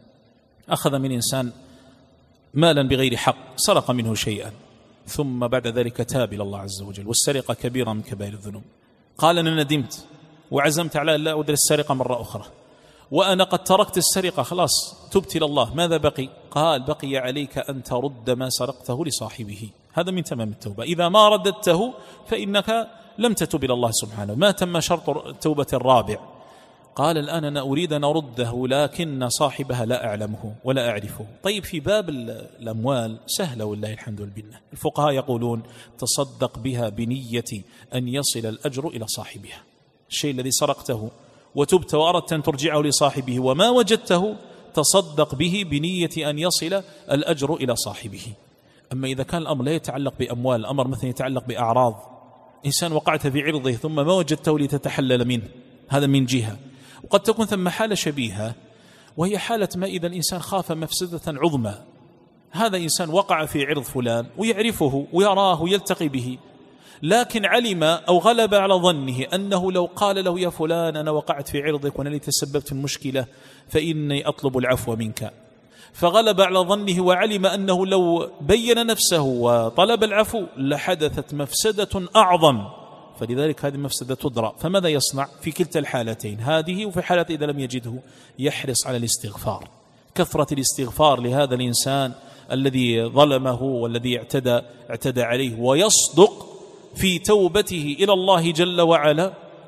أخذ من إنسان مالا بغير حق، سرق منه شيئا، ثم بعد ذلك تاب إلى الله عز وجل، والسرقة كبيرة من كبائر الذنوب، قال أنا ندمت وعزمت على أن لا أعود السرقة مرة أخرى، وأنا قد تركت السرقة خلاص تبت إلى الله، ماذا بقي؟ قال بقي عليك أن ترد ما سرقته لصاحبه، هذا من تمام التوبة، إذا ما رددته فإنك لم تتب إلى الله سبحانه، ما تم شرط التوبة الرابع. قال الآن أنا أريد أن أرده لكن صاحبها لا أعلمه ولا أعرفه. طيب في باب الأموال سهلة والله الحمد لله، الفقهاء يقولون تصدق بها بنية أن يصل الأجر إلى صاحبها، الشيء الذي سرقته وتبت وأردت أن ترجعه لصاحبه وما وجدته تصدق به بنية أن يصل الأجر إلى صاحبه. أما إذا كان الأمر لا يتعلق بأموال، الأمر مثلا يتعلق بأعراض، إنسان وقعت في عرضه ثم ما وجدته لتتحلل منه، هذا من جهة. وقد تكون ثم حالة شبيهة وهي حالة ما إذا الإنسان خاف مفسدة عظمى، هذا إنسان وقع في عرض فلان ويعرفه ويراه ويلتقي به، لكن علم أو غلب على ظنه أنه لو قال له يا فلان أنا وقعت في عرضك وأنا لي تسببت في المشكلة فإني أطلب العفو منك، فغلب على ظنه وعلم أنه لو بين نفسه وطلب العفو لحدثت مفسدة أعظم، فلذلك هذه المفسدة تدرى، فماذا يصنع في كلتا الحالتين، هذه وفي حالة إذا لم يجده يحرص على الاستغفار، كثرة الاستغفار لهذا الإنسان الذي ظلمه والذي اعتدى, اعتدى عليه، ويصدق في توبته إلى الله جل وعلا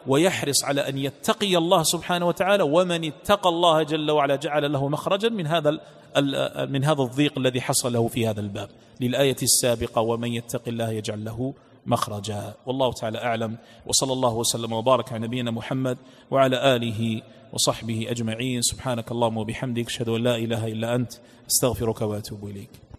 ويحرص على أن يتقي الله سبحانه وتعالى. ومن اتقى الله جل وعلا جعل له مخرجا من هذا من هذا الضيق الذي حصل له في هذا الباب، للآية السابقة: ومن يتق الله يجعل له مخرجا. والله تعالى أعلم، وصلى الله وسلم وبارك على نبينا محمد وعلى آله وصحبه أجمعين. سبحانك اللهم وبحمدك، أشهد أن لا إله إلا أنت، أستغفرك وأتوب إليك.